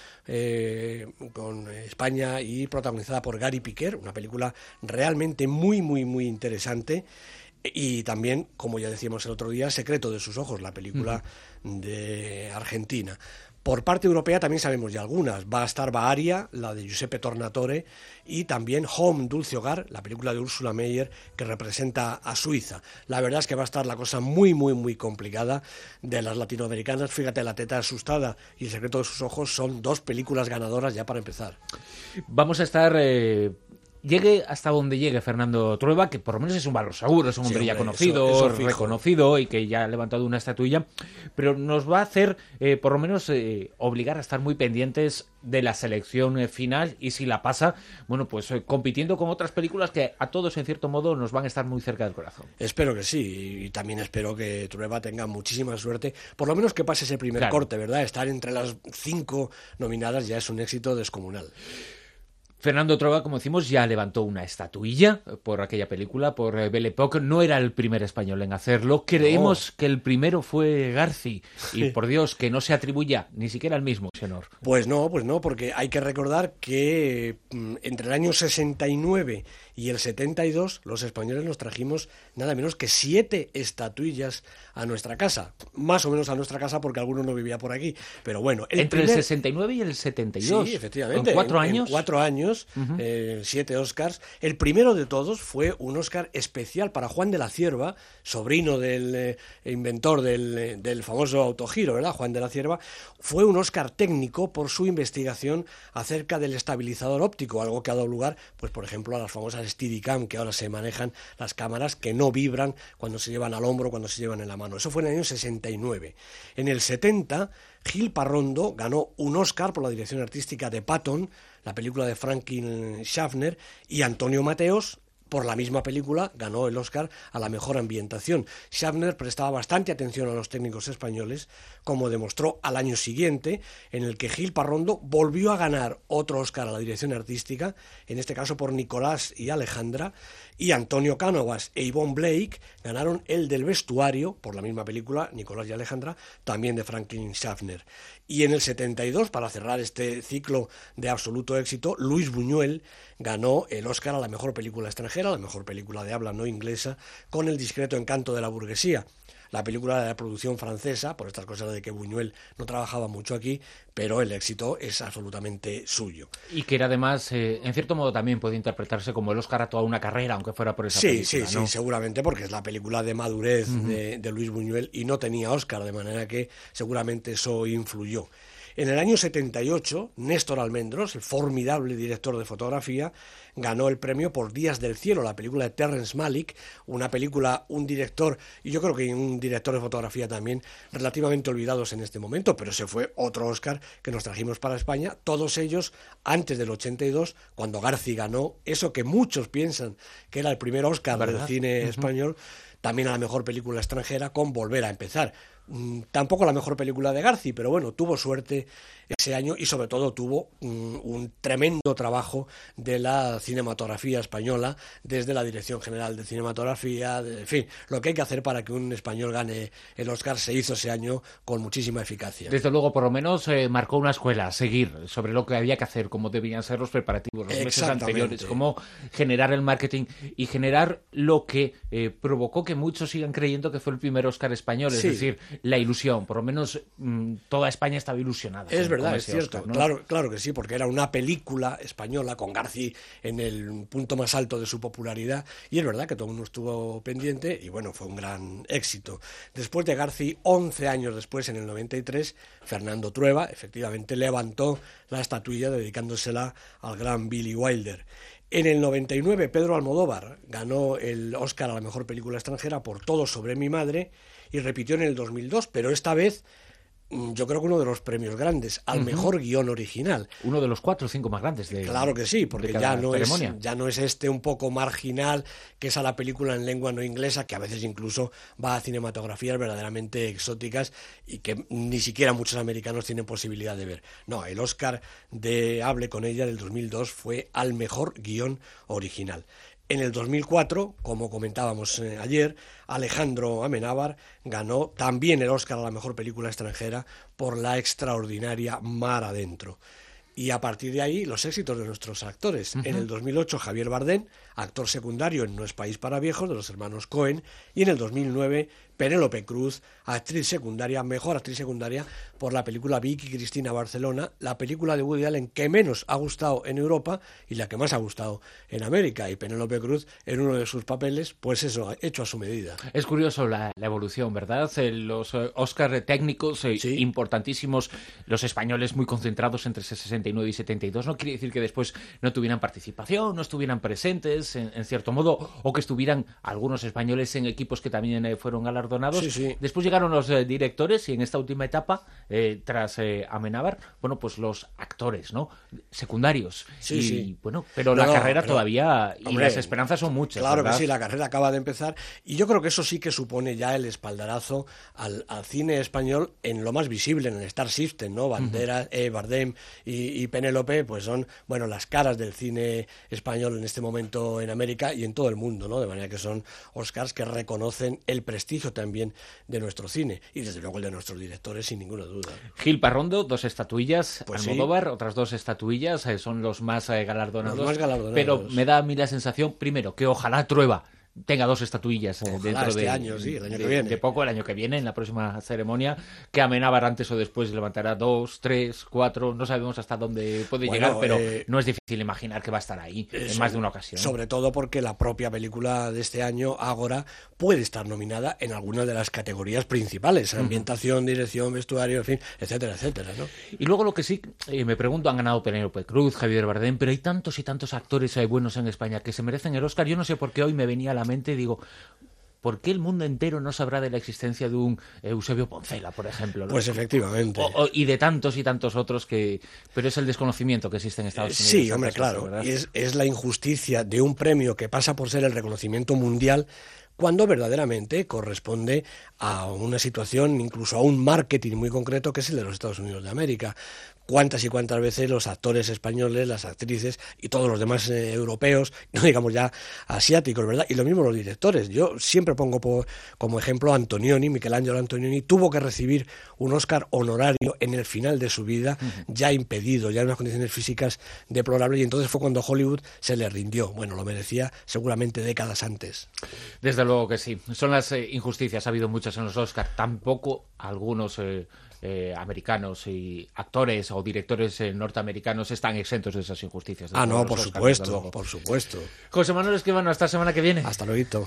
Speaker 7: eh, con España y protagonizada por Gary Piquer, una película realmente muy, muy, muy interesante. Y también, como ya decíamos el otro día, Secreto de sus ojos, la película uh-huh. de Argentina. Por parte europea también sabemos ya algunas. Va a estar Bavaria, la de Giuseppe Tornatore, y también Home, Dulce Hogar, la película de Ursula Meyer, que representa a Suiza. La verdad es que va a estar la cosa muy, muy, muy complicada de las latinoamericanas. Fíjate, La teta asustada y El secreto de sus ojos son dos películas ganadoras ya para empezar.
Speaker 1: Vamos a estar... Eh... Llegue hasta donde llegue Fernando Trueba, que por lo menos es un valor seguro, es un hombre, sí, hombre ya conocido, eso, eso reconocido y que ya ha levantado una estatuilla, pero nos va a hacer, eh, por lo menos, eh, obligar a estar muy pendientes de la selección eh, final y si la pasa, bueno, pues eh, compitiendo con otras películas que a todos, en cierto modo, nos van a estar muy cerca del corazón.
Speaker 7: Espero que sí, y también espero que Trueba tenga muchísima suerte, por lo menos que pase ese primer
Speaker 1: claro.
Speaker 7: corte, ¿verdad? Estar entre las cinco nominadas ya es un éxito descomunal.
Speaker 1: Fernando Trueba, como decimos, ya levantó una estatuilla por aquella película, por Belle Époque. No era el primer español en hacerlo. Creemos no. que el primero fue Garci. Y por Dios, que no se atribuya ni siquiera al mismo ese honor.
Speaker 7: Pues no, pues no, porque hay que recordar que mm, entre el año sesenta y nueve y el setenta y dos los españoles nos trajimos nada menos que siete estatuillas a nuestra casa. Más o menos a nuestra casa porque alguno no vivía por aquí. Pero bueno.
Speaker 1: El entre primer... el sesenta y nueve y el setenta y dos.
Speaker 7: Sí, efectivamente.
Speaker 1: ¿En cuatro
Speaker 7: en,
Speaker 1: años?
Speaker 7: En cuatro años. Uh-huh. Eh, siete Oscars. El primero de todos fue un Oscar especial para Juan de la Cierva, sobrino del eh, inventor del, eh, del famoso autogiro, ¿verdad? Juan de la Cierva. Fue un Oscar técnico por su investigación acerca del estabilizador óptico, algo que ha dado lugar, pues por ejemplo, a las famosas Steadicam, que ahora se manejan las cámaras que no vibran cuando se llevan al hombro, cuando se llevan en la mano. Eso fue en el año sesenta y nueve. En el setenta, Gil Parrondo ganó un Oscar por la dirección artística de Patton, la película de Franklin Schaffner, y Antonio Mateos, por la misma película, ganó el Oscar a la mejor ambientación. Schaffner prestaba bastante atención a los técnicos españoles, como demostró al año siguiente, en el que Gil Parrondo volvió a ganar otro Oscar a la dirección artística, en este caso por Nicolás y Alejandra, y Antonio Cánovas e Yvonne Blake ganaron el del vestuario, por la misma película, Nicolás y Alejandra, también de Franklin Schaffner. Y en el setenta y dos, para cerrar este ciclo de absoluto éxito, Luis Buñuel ganó el Oscar a la mejor película extranjera, la mejor película de habla no inglesa, con El discreto encanto de la burguesía. La película de la producción francesa, por estas cosas de que Buñuel no trabajaba mucho aquí, pero el éxito es absolutamente suyo.
Speaker 1: Y que era además, eh, en cierto modo también puede interpretarse como el Oscar a toda una carrera, aunque fuera por esa
Speaker 7: sí,
Speaker 1: película,
Speaker 7: Sí,
Speaker 1: ¿no?
Speaker 7: sí, seguramente, porque es la película de madurez uh-huh. de, de Luis Buñuel y no tenía Oscar, de manera que seguramente eso influyó. En el año setenta y ocho, Néstor Almendros, el formidable director de fotografía, ganó el premio por Días del cielo, la película de Terrence Malick, una película, un director, y yo creo que un director de fotografía también, relativamente olvidados en este momento, pero ese fue otro Oscar que nos trajimos para España, todos ellos antes del ochenta y dos, cuando Garci ganó eso que muchos piensan que era el primer Oscar ¿verdad? Del cine uh-huh. español, también a la mejor película extranjera, con Volver a empezar. Tampoco la mejor película de Garci, pero bueno, tuvo suerte ese año y sobre todo tuvo un, un tremendo trabajo de la cinematografía española, desde la Dirección General de Cinematografía, de, en fin, lo que hay que hacer para que un español gane el Oscar se hizo ese año con muchísima eficacia.
Speaker 1: Desde luego, por lo menos eh, marcó una escuela a seguir sobre lo que había que hacer, cómo debían ser los preparativos los meses anteriores, cómo generar el marketing y generar lo que eh, provocó que muchos sigan creyendo que fue el primer Oscar español, es sí. decir, la ilusión, por lo menos mmm, toda España estaba ilusionada.
Speaker 7: Es verdad, es cierto, Oscar, ¿no? claro, claro que sí, porque era una película española con Garci en el punto más alto de su popularidad y es verdad que todo el mundo estuvo pendiente y bueno, fue un gran éxito. Después de Garci, once años después, en el noventa y tres, Fernando Trueba efectivamente levantó la estatuilla dedicándosela al gran Billy Wilder. En el noventa y nueve, Pedro Almodóvar ganó el Oscar a la mejor película extranjera por Todo sobre mi madre y repitió en el dos mil dos, pero esta vez yo creo que uno de los premios grandes, al uh-huh. mejor guión original.
Speaker 1: Uno de los cuatro o cinco más grandes de
Speaker 7: Claro que sí, porque ya no, es,
Speaker 1: ceremonia.
Speaker 7: ya no es este un poco marginal, que es a la película en lengua no inglesa, que a veces incluso va a cinematografías verdaderamente exóticas y que ni siquiera muchos americanos tienen posibilidad de ver. No, el Oscar de Hable con ella del dos mil dos fue al mejor guión original. En el dos mil cuatro, como comentábamos eh, ayer, Alejandro Amenábar ganó también el Oscar a la mejor película extranjera por La extraordinaria Mar adentro. Y a partir de ahí, los éxitos de nuestros actores. Uh-huh. En el dos mil ocho, Javier Bardem, actor secundario en No es país para viejos, de los hermanos Cohen. Y en el dos mil nueve, Penélope Cruz, actriz secundaria, mejor actriz secundaria, por la película Vicky Cristina Barcelona, la película de Woody Allen que menos ha gustado en Europa y la que más ha gustado en América. Y Penélope Cruz, en uno de sus papeles, pues eso, hecho a su medida.
Speaker 1: Es curioso la, la evolución, ¿verdad? Eh, los eh, Oscar técnicos eh, sí. importantísimos, los españoles muy concentrados entre sesenta y nueve y setenta y dos, no quiere decir que después no tuvieran participación, no estuvieran presentes, en, en cierto modo, o que estuvieran algunos españoles en equipos que también eh, fueron galardonados. Sí, sí. Después llegaron los eh, directores y en esta última etapa, eh, tras eh, Amenábar, bueno, pues los actores, ¿no? Secundarios.
Speaker 7: Sí,
Speaker 1: y,
Speaker 7: sí.
Speaker 1: Bueno, pero
Speaker 7: no,
Speaker 1: la carrera
Speaker 7: pero,
Speaker 1: todavía, y
Speaker 7: hombre,
Speaker 1: las esperanzas son muchas.
Speaker 7: Claro
Speaker 1: ¿verdad?
Speaker 7: que sí, la carrera acaba de empezar y yo creo que eso sí que supone ya el espaldarazo al, al cine español en lo más visible, en el Star System, ¿no? Banderas, uh-huh. eh, Bardem y, y Penélope, pues son, bueno, las caras del cine español en este momento en América y en todo el mundo, ¿no? De manera que son Oscars que reconocen el prestigio también de nuestro cine y desde luego el de nuestros directores sin ninguna duda.
Speaker 1: Gil Parrondo, dos estatuillas,
Speaker 7: pues
Speaker 1: Almodóvar,
Speaker 7: sí.
Speaker 1: otras dos estatuillas, eh, son los más eh, galardonados.
Speaker 7: Los más galardonados.
Speaker 1: Pero me da a mí la sensación, primero, que ojalá Trueba tenga dos estatuillas eh, dentro
Speaker 7: este
Speaker 1: de,
Speaker 7: año, sí, el año
Speaker 1: de,
Speaker 7: que viene.
Speaker 1: de poco, el año que viene, en la próxima ceremonia, que Amenábar antes o después levantará dos, tres, cuatro, no sabemos hasta dónde puede
Speaker 7: bueno,
Speaker 1: llegar, pero
Speaker 7: eh,
Speaker 1: no es difícil imaginar que va a estar ahí en
Speaker 7: eso,
Speaker 1: más de una ocasión.
Speaker 7: Sobre todo porque la propia película de este año, Ágora, puede estar nominada en alguna de las categorías principales, ambientación, dirección, vestuario, en fin, etcétera, etcétera, ¿no?
Speaker 1: Y luego lo que sí, eh, me pregunto, han ganado Penélope Cruz, Javier Bardem, pero hay tantos y tantos actores eh, buenos en España que se merecen el Oscar. Yo no sé por qué hoy me venía a la mente, digo, ¿por qué el mundo entero no sabrá de la existencia de un Eusebio Poncela, por ejemplo? ¿no?
Speaker 7: Pues efectivamente.
Speaker 1: O, o, y de tantos y tantos otros que... Pero es el desconocimiento que existe en Estados Unidos.
Speaker 7: Sí, hombre, claro. Es, es la injusticia de un premio que pasa por ser el reconocimiento mundial cuando verdaderamente corresponde a una situación, incluso a un marketing muy concreto, que es el de los Estados Unidos de América. Cuántas y cuántas veces los actores españoles, las actrices y todos los demás eh, europeos, no digamos ya asiáticos, ¿verdad? Y lo mismo los directores. Yo siempre pongo por, como ejemplo a Antonioni, Michelangelo Antonioni, tuvo que recibir un Oscar honorario en el final de su vida, uh-huh. ya impedido, ya en unas condiciones físicas deplorables, y entonces fue cuando Hollywood se le rindió. Bueno, lo merecía seguramente décadas antes.
Speaker 1: Desde luego que sí. Son las eh, injusticias, ha habido muchas en los Oscar, tampoco algunos... Eh... Eh, americanos y actores o directores eh, norteamericanos están exentos de esas injusticias.
Speaker 7: Ah, no, por Oscar, supuesto, por supuesto.
Speaker 1: José Manuel Escribano, hasta la semana que viene.
Speaker 7: Hasta luego.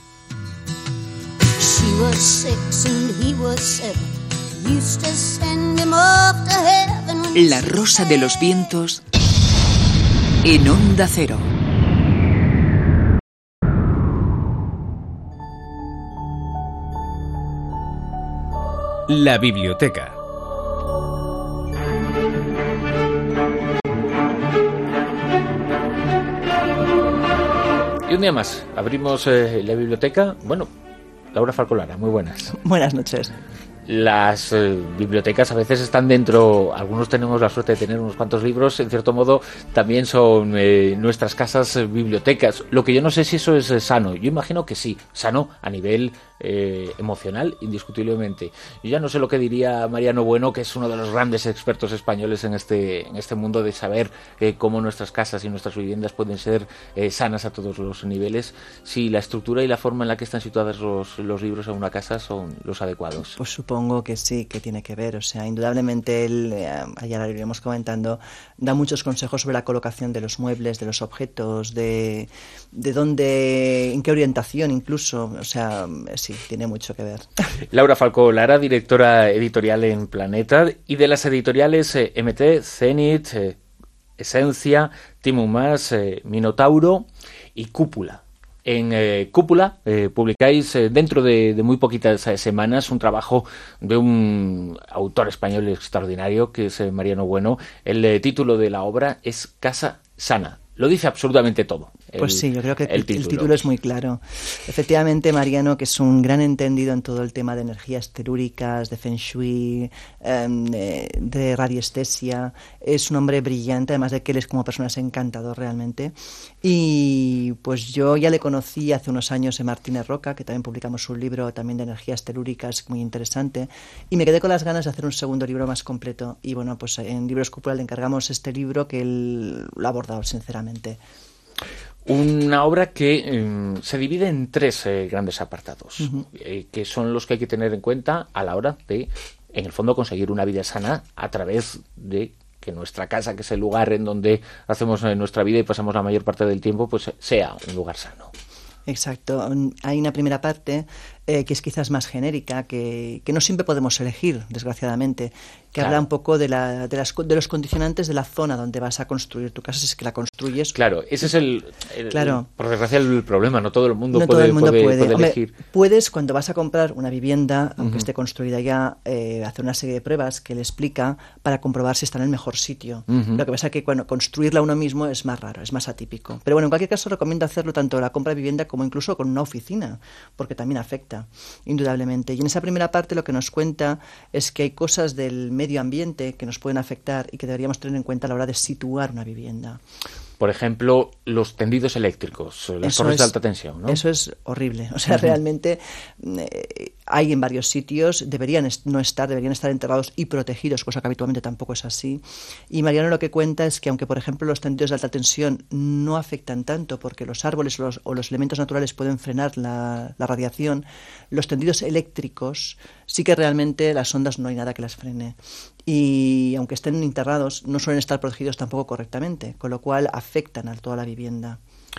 Speaker 4: La Rosa de los Vientos en Onda Cero.
Speaker 5: La biblioteca.
Speaker 1: Y un día más, abrimos eh, la biblioteca. Bueno, Laura Falcó Lara, muy buenas.
Speaker 9: Buenas noches.
Speaker 1: Las eh, bibliotecas a veces están dentro, algunos tenemos la suerte de tener unos cuantos libros, en cierto modo también son eh, nuestras casas eh, bibliotecas. Lo que yo no sé si eso es eh, sano, yo imagino que sí, sano a nivel eh, emocional, indiscutiblemente. Yo ya no sé lo que diría Mariano Bueno, que es uno de los grandes expertos españoles en este, en este mundo de saber eh, cómo nuestras casas y nuestras viviendas pueden ser eh, sanas a todos los niveles, si la estructura y la forma en la que están situados los, los libros en una casa son los adecuados.
Speaker 9: Pues supongo Supongo que sí, que tiene que ver. O sea, indudablemente él, eh, ayer lo iremos comentando, da muchos consejos sobre la colocación de los muebles, de los objetos, de, de dónde, en qué orientación incluso. O sea, sí, tiene mucho que ver.
Speaker 1: Laura Falcó Lara, directora editorial en Planeta, y de las editoriales eh, M T, Zenit, eh, Esencia, Timum Más, eh, Minotauro y Cúpula. En eh, Cúpula eh, publicáis eh, dentro de, de muy poquitas eh, semanas un trabajo de un autor español extraordinario que es eh, Mariano Bueno. El eh, título de la obra es Casa Sana. Lo dice absolutamente todo. El,
Speaker 9: pues sí, yo creo que el,
Speaker 1: el, título.
Speaker 9: el título es muy claro. Efectivamente, Mariano, que es un gran entendido en todo el tema de energías telúricas, de Feng Shui, eh, de radiestesia, es un hombre brillante, además de que él es como persona es encantador realmente. Y pues yo ya le conocí hace unos años en Martínez Roca, que también publicamos un libro también de energías telúricas muy interesante, y me quedé con las ganas de hacer un segundo libro más completo. Y bueno, pues en Libros Cúpula le encargamos este libro que él lo ha abordado sinceramente.
Speaker 1: Una obra que eh, se divide en tres eh, grandes apartados, uh-huh. eh, que son los que hay que tener en cuenta a la hora de, en el fondo, conseguir una vida sana a través de que nuestra casa, que es el lugar en donde hacemos eh, nuestra vida y pasamos la mayor parte del tiempo, pues sea un lugar sano.
Speaker 9: Exacto. Hay una primera parte eh, que es quizás más genérica, que, que no siempre podemos elegir, desgraciadamente, que claro. habla un poco de, la, de, las, de los condicionantes de la zona donde vas a construir tu casa, si es que la construyes.
Speaker 1: Claro, ese es el, el,
Speaker 9: claro.
Speaker 1: el por desgracia, el problema. No todo el mundo,
Speaker 9: no
Speaker 1: puede,
Speaker 9: todo el mundo
Speaker 1: puede,
Speaker 9: puede.
Speaker 1: puede
Speaker 9: Hombre,
Speaker 1: elegir.
Speaker 9: Puedes, cuando vas a comprar una vivienda, aunque uh-huh. esté construida ya, eh, hacer una serie de pruebas que le explica para comprobar si está en el mejor sitio. Uh-huh. Lo que pasa es que cuando construirla uno mismo es más raro, es más atípico. Pero bueno, en cualquier caso recomiendo hacerlo tanto la compra de vivienda como incluso con una oficina, porque también afecta, indudablemente. Y en esa primera parte lo que nos cuenta es que hay cosas del medio ambiente que nos pueden afectar y que deberíamos tener en cuenta a la hora de situar una vivienda.
Speaker 1: Por ejemplo, los tendidos eléctricos, las
Speaker 9: eso
Speaker 1: torres
Speaker 9: es,
Speaker 1: de alta tensión, ¿no?
Speaker 9: Eso es horrible. O sea, uh-huh. realmente eh, hay en varios sitios, deberían est- no estar, deberían estar enterrados y protegidos, cosa que habitualmente tampoco es así. Y Mariano lo que cuenta es que aunque, por ejemplo, los tendidos de alta tensión no afectan tanto porque los árboles o los, o los elementos naturales pueden frenar la, la radiación, los tendidos eléctricos sí que realmente las ondas no hay nada que las frene. Y aunque estén enterrados, no suelen estar protegidos tampoco correctamente, con lo cual afectan a toda la vivienda.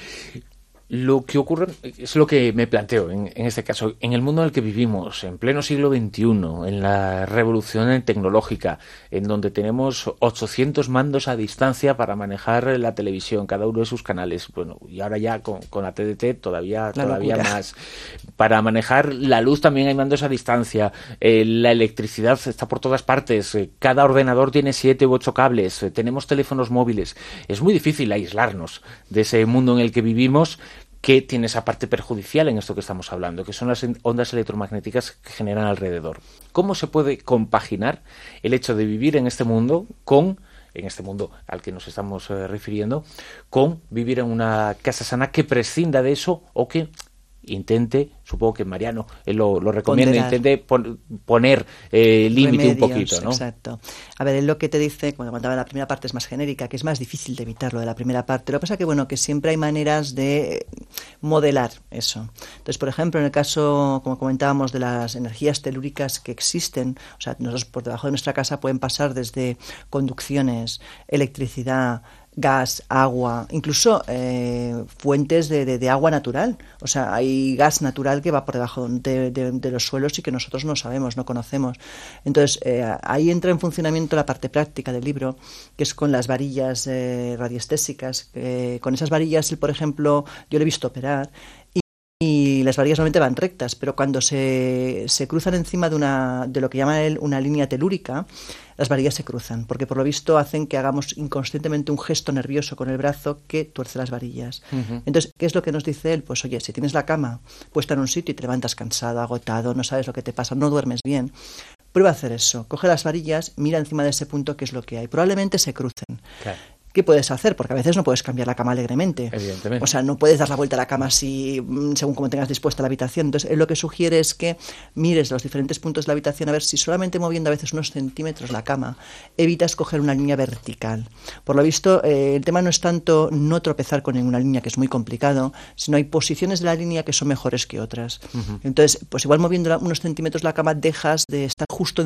Speaker 1: Lo que ocurre es lo que me planteo en, en este caso. En el mundo en el que vivimos, en pleno siglo veintiuno, en la revolución tecnológica, en donde tenemos ochocientos mandos a distancia para manejar la televisión, cada uno de sus canales, bueno, y ahora ya con, con la T D T todavía, todavía más. Para manejar la luz también hay mandos a distancia, eh, la electricidad está por todas partes, eh, cada ordenador tiene siete u ocho cables, eh, tenemos teléfonos móviles. Es muy difícil aislarnos de ese mundo en el que vivimos, que tiene esa parte perjudicial en esto que estamos hablando, que son las ondas electromagnéticas que generan alrededor. ¿Cómo se puede compaginar el hecho de vivir en este mundo con, en este mundo al que nos estamos eh, refiriendo, con vivir en una casa sana que prescinda de eso o que intente, supongo que Mariano él lo, lo recomienda, Ponderar. intente pon, poner eh, límite un poquito, ¿no?
Speaker 9: Exacto. A ver, él lo que te dice, cuando contaba la primera parte es más genérica, que es más difícil de evitar lo de la primera parte. Lo que pasa es que, bueno, que siempre hay maneras de modelar eso. Entonces, por ejemplo, en el caso, como comentábamos, de las energías telúricas que existen, o sea, nosotros por debajo de nuestra casa pueden pasar desde conducciones, electricidad, gas, agua, incluso eh, fuentes de, de, de agua natural. O sea, hay gas natural que va por debajo de, de, de los suelos y que nosotros no sabemos, no conocemos. Entonces, eh, ahí entra en funcionamiento la parte práctica del libro, que es con las varillas eh, radiestésicas. Eh, con esas varillas, por ejemplo, yo lo he visto operar y Y las varillas normalmente van rectas, pero cuando se, se cruzan encima de, una, de lo que llama él una línea telúrica, las varillas se cruzan, porque por lo visto hacen que hagamos inconscientemente un gesto nervioso con el brazo que tuerce las varillas. Uh-huh. Entonces, ¿qué es lo que nos dice él? Pues oye, si tienes la cama puesta en un sitio y te levantas cansado, agotado, no sabes lo que te pasa, no duermes bien, prueba a hacer eso. Coge las varillas, mira encima de ese punto qué es lo que hay. Probablemente se crucen. Claro. ¿Qué puedes hacer? Porque a veces no puedes cambiar la cama alegremente.
Speaker 1: Evidentemente.
Speaker 9: O sea, no puedes dar la vuelta a la cama así, según como tengas dispuesta la habitación. Entonces, él lo que sugiere es que mires los diferentes puntos de la habitación a ver si solamente moviendo a veces unos centímetros la cama evitas coger una línea vertical. Por lo visto, eh, el tema no es tanto no tropezar con ninguna línea, que es muy complicado, sino hay posiciones de la línea que son mejores que otras. Uh-huh. Entonces, pues igual moviendo unos centímetros la cama dejas de estar justo encima del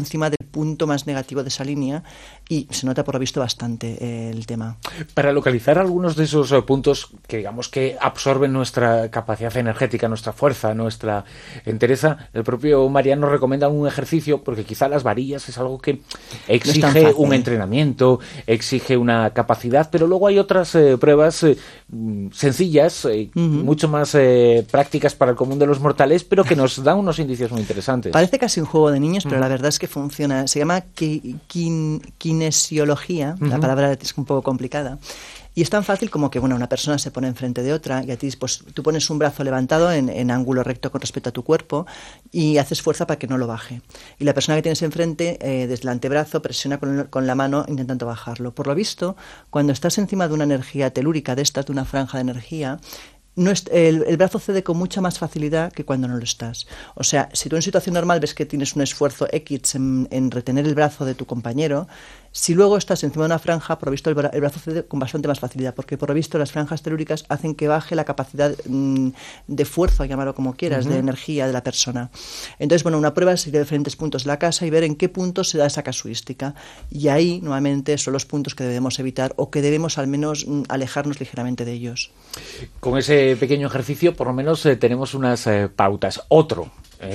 Speaker 9: punto más negativo de esa línea y se nota por lo visto bastante eh, el tema.
Speaker 1: Para localizar algunos de esos eh, puntos que digamos que absorben nuestra capacidad energética, nuestra fuerza, nuestra entereza, el propio Mariano recomienda un ejercicio, porque quizá las varillas es algo que exige
Speaker 9: no
Speaker 1: un entrenamiento, exige una capacidad, pero luego hay otras eh, pruebas eh, sencillas, eh, uh-huh. mucho más eh, prácticas para el común de los mortales, pero que nos dan unos indicios muy interesantes.
Speaker 9: Parece casi un juego de niños, pero uh-huh. la verdad es que funciona. Se llama ki- kin- kinesiología, uh-huh. la palabra es un poco complicada. Y es tan fácil como que, bueno, una persona se pone enfrente de otra y a ti, pues, tú pones un brazo levantado en, en ángulo recto con respecto a tu cuerpo y haces fuerza para que no lo baje. Y la persona que tienes enfrente, eh, desde el antebrazo, presiona con, con la mano intentando bajarlo. Por lo visto, cuando estás encima de una energía telúrica, de esta, de una franja de energía, no es, el, el brazo cede con mucha más facilidad que cuando no lo estás. O sea, si tú en situación normal ves que tienes un esfuerzo X en, en retener el brazo de tu compañero, si luego estás encima de una franja, por lo visto el, bra- el brazo cede con bastante más facilidad, porque por lo visto las franjas telúricas hacen que baje la capacidad mmm, de fuerza, llamarlo como quieras, uh-huh. de energía de la persona. Entonces, bueno, una prueba es ir a diferentes puntos de la casa y ver en qué puntos se da esa casuística. Y ahí, nuevamente, son los puntos que debemos evitar o que debemos al menos mmm, alejarnos ligeramente de ellos.
Speaker 1: Con ese pequeño ejercicio, por lo menos, eh, tenemos unas eh, pautas. Otro,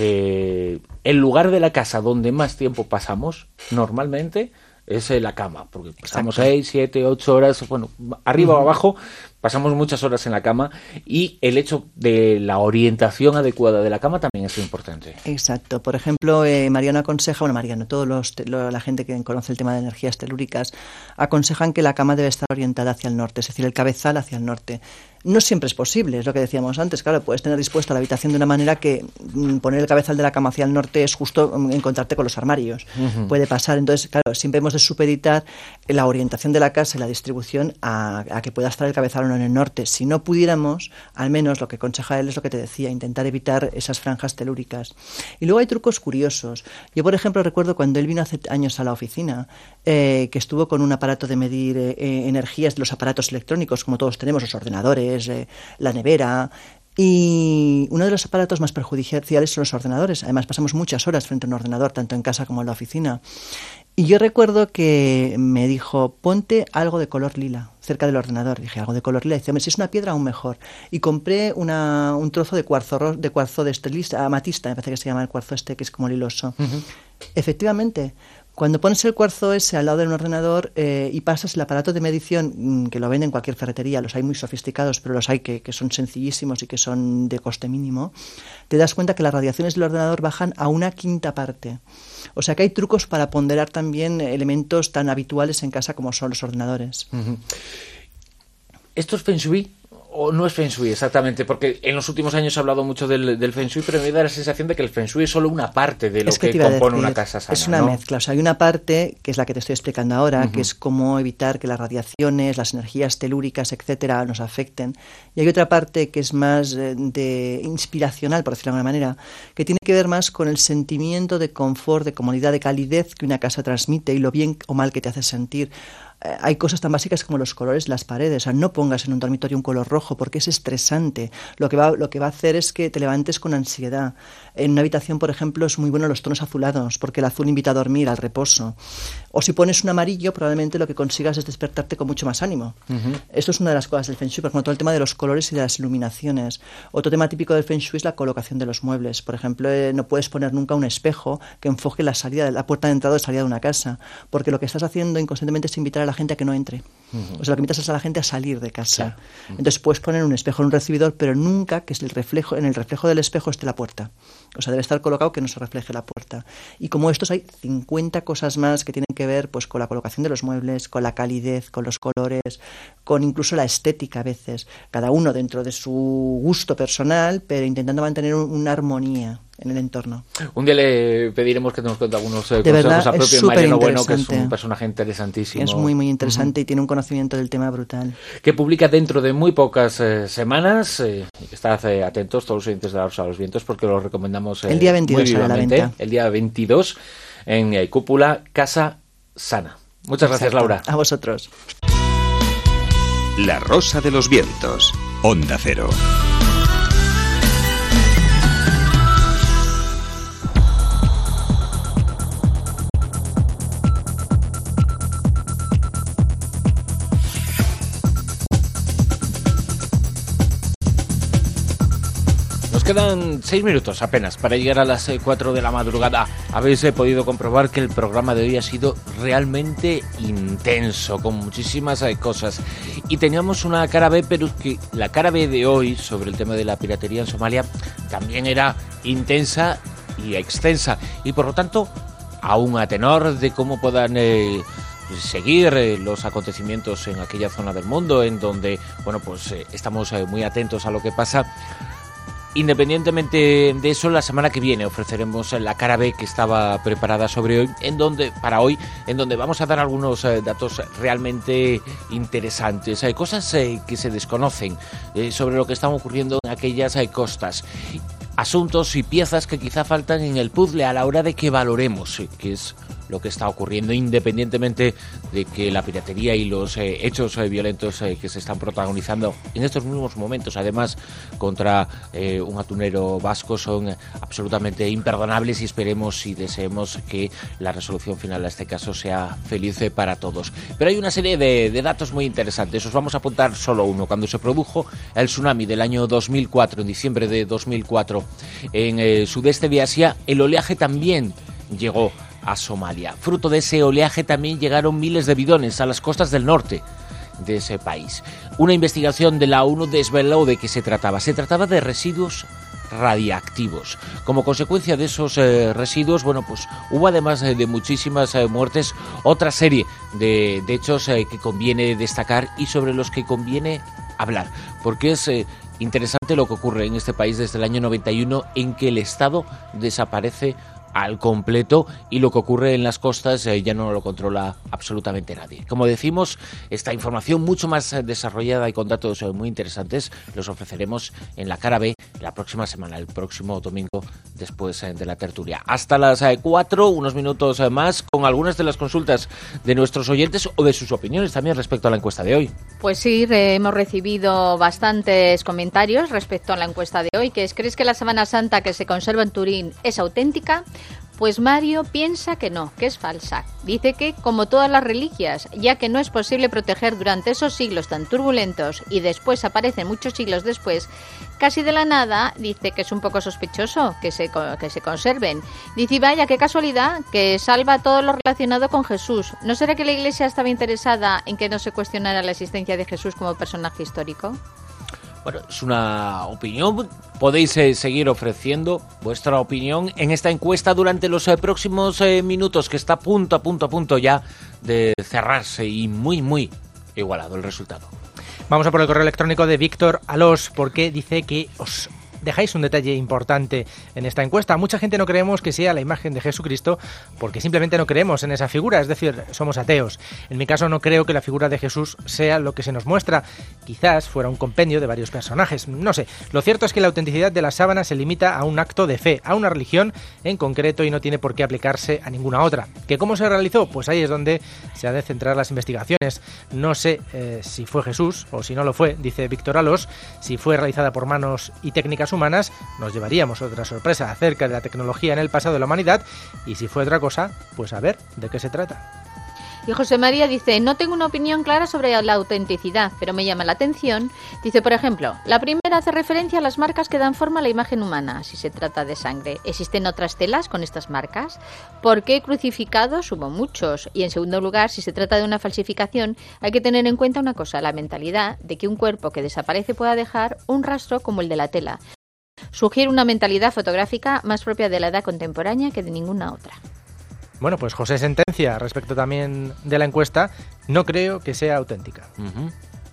Speaker 1: eh, el lugar de la casa donde más tiempo pasamos, normalmente, es la cama, porque pasamos seis, siete, ocho horas, bueno, arriba uh-huh. o abajo, pasamos muchas horas en la cama y el hecho de la orientación adecuada de la cama también es importante.
Speaker 9: Exacto. Por ejemplo, eh, Mariano aconseja, bueno, Mariano, todos los, lo, la gente que conoce el tema de energías telúricas, aconsejan que la cama debe estar orientada hacia el norte, es decir, el cabezal hacia el norte. No siempre es posible, es lo que decíamos antes. Claro, puedes tener dispuesta la habitación de una manera que mm, poner el cabezal de la cama hacia el norte es justo mm, encontrarte con los armarios. Uh-huh. Puede pasar. Entonces, claro, siempre hemos de supeditar la orientación de la casa y la distribución a, a que pueda estar el cabezal o no en el norte. Si no pudiéramos, al menos lo que aconseja él es lo que te decía, intentar evitar esas franjas telúricas. Y luego hay trucos curiosos. Yo, por ejemplo, recuerdo cuando él vino hace años a la oficina, eh, que estuvo con un aparato de medir eh, energías de los aparatos electrónicos, como todos tenemos, los ordenadores, la nevera, y uno de los aparatos más perjudiciales son los ordenadores. Además, pasamos muchas horas frente a un ordenador, tanto en casa como en la oficina. Y yo recuerdo que me dijo, ponte algo de color lila cerca del ordenador. Dije, algo de color lila. Y dice, hombre, si es una piedra, aún mejor. Y compré una, un trozo de cuarzo, de cuarzo de este, amatista, me parece que se llama el cuarzo este, que es como liloso. Uh-huh. Efectivamente, cuando pones el cuarzo ese al lado de un ordenador eh, y pasas el aparato de medición, mmm, que lo venden en cualquier ferretería, los hay muy sofisticados, pero los hay que, que son sencillísimos y que son de coste mínimo, te das cuenta que las radiaciones del ordenador bajan a una quinta parte. O sea que hay trucos para ponderar también elementos tan habituales en casa como son los ordenadores.
Speaker 1: Uh-huh. ¿Esto es Feng Shui? ¿O no es Feng Shui exactamente? Porque en los últimos años se ha hablado mucho del, del Feng Shui, pero me da la sensación de que el Feng Shui es solo una parte de lo
Speaker 9: es que,
Speaker 1: que compone una casa sana.
Speaker 9: Es una
Speaker 1: ¿no?
Speaker 9: mezcla. O sea, hay una parte, que es la que te estoy explicando ahora, uh-huh. que es cómo evitar que las radiaciones, las energías telúricas, etcétera, nos afecten. Y hay otra parte que es más eh, de inspiracional, por decirlo de alguna manera, que tiene que ver más con el sentimiento de confort, de comodidad, de calidez que una casa transmite y lo bien o mal que te hace sentir. Hay cosas tan básicas como los colores, las paredes. O sea, no pongas en un dormitorio un color rojo porque es estresante. Lo que va, lo que va a hacer es que te levantes con ansiedad. En una habitación, por ejemplo, es muy bueno los tonos azulados porque el azul invita a dormir, al reposo. O si pones un amarillo, probablemente lo que consigas es despertarte con mucho más ánimo. Uh-huh. Esto es una de las cosas del Feng Shui, por ejemplo, todo el tema de los colores y de las iluminaciones. Otro tema típico del Feng Shui es la colocación de los muebles. Por ejemplo, eh, no puedes poner nunca un espejo que enfoque la salida, la puerta de entrada o salida de una casa, porque lo que estás haciendo inconscientemente es invitar a la gente a que no entre. Uh-huh. O sea, lo que invitas es a la gente a salir de casa. Sí. Uh-huh. Entonces puedes poner un espejo en un recibidor, pero nunca que es el reflejo, en el reflejo del espejo esté la puerta. O sea, debe estar colocado que no se refleje la puerta. Y como estos hay cincuenta cosas más que tienen que ver pues con la colocación de los muebles, con la calidez, con los colores, con incluso la estética a veces. Cada uno dentro de su gusto personal, pero intentando mantener un, una armonía en el entorno.
Speaker 1: Un día le pediremos que nos cuente algunos eh,
Speaker 9: de
Speaker 1: consejos
Speaker 9: verdad,
Speaker 1: a propio Mariano Bueno, que es un
Speaker 9: interesante.
Speaker 1: personaje interesantísimo.
Speaker 9: Es muy, muy interesante
Speaker 1: uh-huh.
Speaker 9: y tiene un conocimiento del tema brutal.
Speaker 1: Que publica dentro de muy pocas eh, semanas. Eh, estad eh, atentos todos los oyentes de La Rosa de los Vientos porque lo recomendamos eh,
Speaker 9: el día veintidós
Speaker 1: muy vivamente.
Speaker 9: A la venta.
Speaker 1: El día veintidós en eh, Cúpula Casa Sana. Muchas gracias,
Speaker 9: Exacto.
Speaker 1: Laura.
Speaker 9: A vosotros.
Speaker 5: La Rosa de los Vientos. Onda Cero.
Speaker 1: quedan seis minutos apenas para llegar a las cuatro de la madrugada. Habéis eh, podido comprobar que el programa de hoy ha sido realmente intenso, con muchísimas eh, cosas. Y teníamos una cara B, pero que la cara B de hoy sobre el tema de la piratería en Somalia también era intensa y extensa. Y por lo tanto, aún a tenor de cómo puedan Eh, seguir eh, los acontecimientos en aquella zona del mundo en donde, bueno, pues eh, estamos eh, muy atentos a lo que pasa. Independientemente de eso, la semana que viene ofreceremos la cara B que estaba preparada sobre hoy, en donde para hoy, en donde vamos a dar algunos eh, datos realmente interesantes, hay eh, cosas eh, que se desconocen eh, sobre lo que está ocurriendo en aquellas eh, costas. Asuntos y piezas que quizá faltan en el puzzle a la hora de que valoremos eh, qué es lo que está ocurriendo, independientemente de que la piratería y los eh, hechos eh, violentos eh, que se están protagonizando en estos mismos momentos, además contra eh, un atunero vasco, son eh, absolutamente imperdonables, y esperemos y deseemos que la resolución final a este caso sea feliz eh, para todos. Pero hay una serie de, de datos muy interesantes. Os vamos a apuntar solo uno. Cuando se produjo el tsunami del año dos mil cuatro, en diciembre de dos mil cuatro, en el sudeste de Asia, el oleaje también llegó a Somalia. Fruto de ese oleaje también llegaron miles de bidones a las costas del norte de ese país. Una investigación de la ONU desveló de qué se trataba. Se trataba de residuos radiactivos. Como consecuencia de esos eh, residuos, bueno, pues hubo además eh, de muchísimas eh, muertes, otra serie de, de hechos eh, que conviene destacar y sobre los que conviene hablar, porque es eh, interesante lo que ocurre en este país desde el año noventa y uno, en que el Estado desaparece al completo y lo que ocurre en las costas eh, ya no lo controla absolutamente nadie. Como decimos, esta información mucho más eh, desarrollada y con datos eh, muy interesantes los ofreceremos en la cara B la próxima semana, el próximo domingo después eh, de la tertulia. Hasta las eh, cuatro, unos minutos eh, más, con algunas de las consultas de nuestros oyentes o de sus opiniones también respecto a la encuesta de hoy.
Speaker 6: Pues sí, re- hemos recibido bastantes comentarios respecto a la encuesta de hoy, que es: ¿crees que la Sábana Santa que se conserva en Turín es auténtica? Pues Mario piensa que no, que es falsa. Dice que, como todas las reliquias, ya que no es posible proteger durante esos siglos tan turbulentos y después aparecen muchos siglos después, casi de la nada, dice que es un poco sospechoso que se, que se conserven. Dice, vaya, qué casualidad, que salva todo lo relacionado con Jesús. ¿No será que la Iglesia estaba interesada en que no se cuestionara la existencia de Jesús como personaje histórico?
Speaker 1: Bueno, es una opinión. Podéis eh, seguir ofreciendo vuestra opinión en esta encuesta durante los eh, próximos eh, minutos, que está a punto, a punto, a punto ya de cerrarse, y muy, muy igualado el resultado.
Speaker 2: Vamos a por el correo electrónico de Víctor Alós, porque dice que os dejáis un detalle importante en esta encuesta. Mucha gente no creemos que sea la imagen de Jesucristo porque simplemente no creemos en esa figura, es decir, somos ateos. En mi caso no creo que la figura de Jesús sea lo que se nos muestra. Quizás fuera un compendio de varios personajes, no sé. Lo cierto es que la autenticidad de la sábana se limita a un acto de fe, a una religión en concreto, y no tiene por qué aplicarse a ninguna otra. ¿Que cómo se realizó? Pues ahí es donde se ha de centrar las investigaciones. No sé eh, si fue Jesús o si no lo fue, dice Víctor Alós. Si fue realizada por manos y técnicas humanas, nos llevaríamos otra sorpresa acerca de la tecnología en el pasado de la humanidad, y si fue otra cosa, pues a ver de qué se trata.
Speaker 6: Y José María dice, no tengo una opinión clara sobre la autenticidad, pero me llama la atención. Dice, por ejemplo, la primera hace referencia a las marcas que dan forma a la imagen humana, si se trata de sangre. ¿Existen otras telas con estas marcas? ¿Por qué crucificados? Hubo muchos. Y en segundo lugar, si se trata de una falsificación, hay que tener en cuenta una cosa, la mentalidad de que un cuerpo que desaparece pueda dejar un rastro como el de la tela. Sugiere una mentalidad fotográfica más propia de la edad contemporánea que de ninguna otra.
Speaker 2: Bueno, pues José sentencia respecto también de la encuesta, no creo que sea auténtica.
Speaker 1: Uh-huh.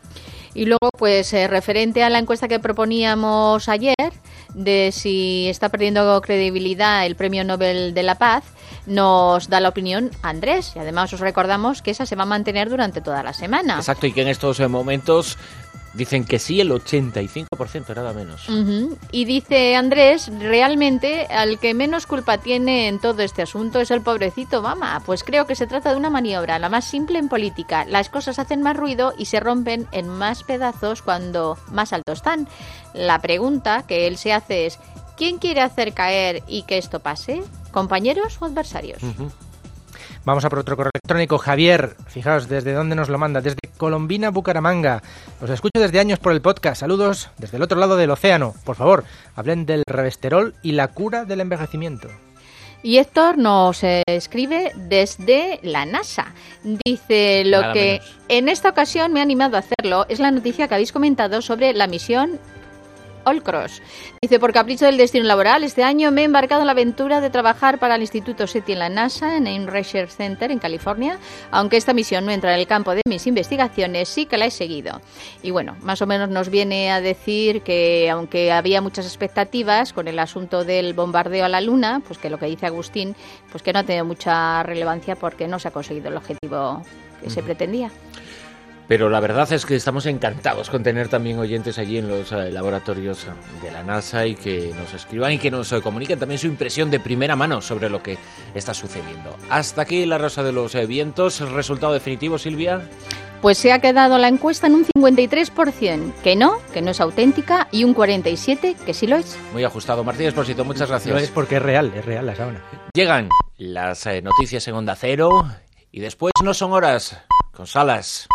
Speaker 6: Y luego, pues eh, referente a la encuesta que proponíamos ayer, de si está perdiendo credibilidad el Premio Nobel de la Paz, nos da la opinión Andrés, y además os recordamos que esa se va a mantener durante toda la semana.
Speaker 1: Exacto, y que en estos eh, momentos dicen que sí el ochenta y cinco por ciento, nada menos.
Speaker 6: Uh-huh. Y dice Andrés, realmente al que menos culpa tiene en todo este asunto es el pobrecito Obama. Pues creo que se trata de una maniobra, la más simple en política. Las cosas hacen más ruido y se rompen en más pedazos cuando más alto están. La pregunta que él se hace es, ¿quién quiere hacer caer y que esto pase? ¿Compañeros o adversarios?
Speaker 2: Uh-huh. Vamos a por otro correo electrónico. Javier, fijaos desde dónde nos lo manda, desde Colombina, Bucaramanga. Os escucho desde años por el podcast. Saludos desde el otro lado del océano. Por favor, hablen del revesterol y la cura del envejecimiento.
Speaker 6: Y Héctor nos eh, escribe desde la NASA. Dice, lo
Speaker 1: Nada
Speaker 6: que
Speaker 1: menos.
Speaker 6: en esta ocasión me ha animado a hacerlo es la noticia que habéis comentado sobre la misión All-Cross. Dice, por capricho del destino laboral, este año me he embarcado en la aventura de trabajar para el Instituto SETI en la NASA, en Ames Research Center, en California. Aunque esta misión no entra en el campo de mis investigaciones, sí que la he seguido. Y bueno, más o menos nos viene a decir que, aunque había muchas expectativas con el asunto del bombardeo a la Luna, pues que lo que dice Agustín, pues que no ha tenido mucha relevancia porque no se ha conseguido el objetivo que se pretendía.
Speaker 1: Pero la verdad es que estamos encantados con tener también oyentes allí en los eh, laboratorios de la NASA y que nos escriban y que nos eh, comuniquen también su impresión de primera mano sobre lo que está sucediendo. Hasta aquí la Rosa de los eh, Vientos. ¿Resultado definitivo, Silvia?
Speaker 6: Pues se ha quedado la encuesta en un cincuenta y tres por ciento que no, que no es auténtica, y un cuarenta y siete por ciento que sí lo es.
Speaker 1: Muy ajustado. Martín Expósito, muchas gracias.
Speaker 2: Lo es porque es real, es real la sábana.
Speaker 1: Llegan las eh, noticias en Onda Cero y después No Son Horas con Salas.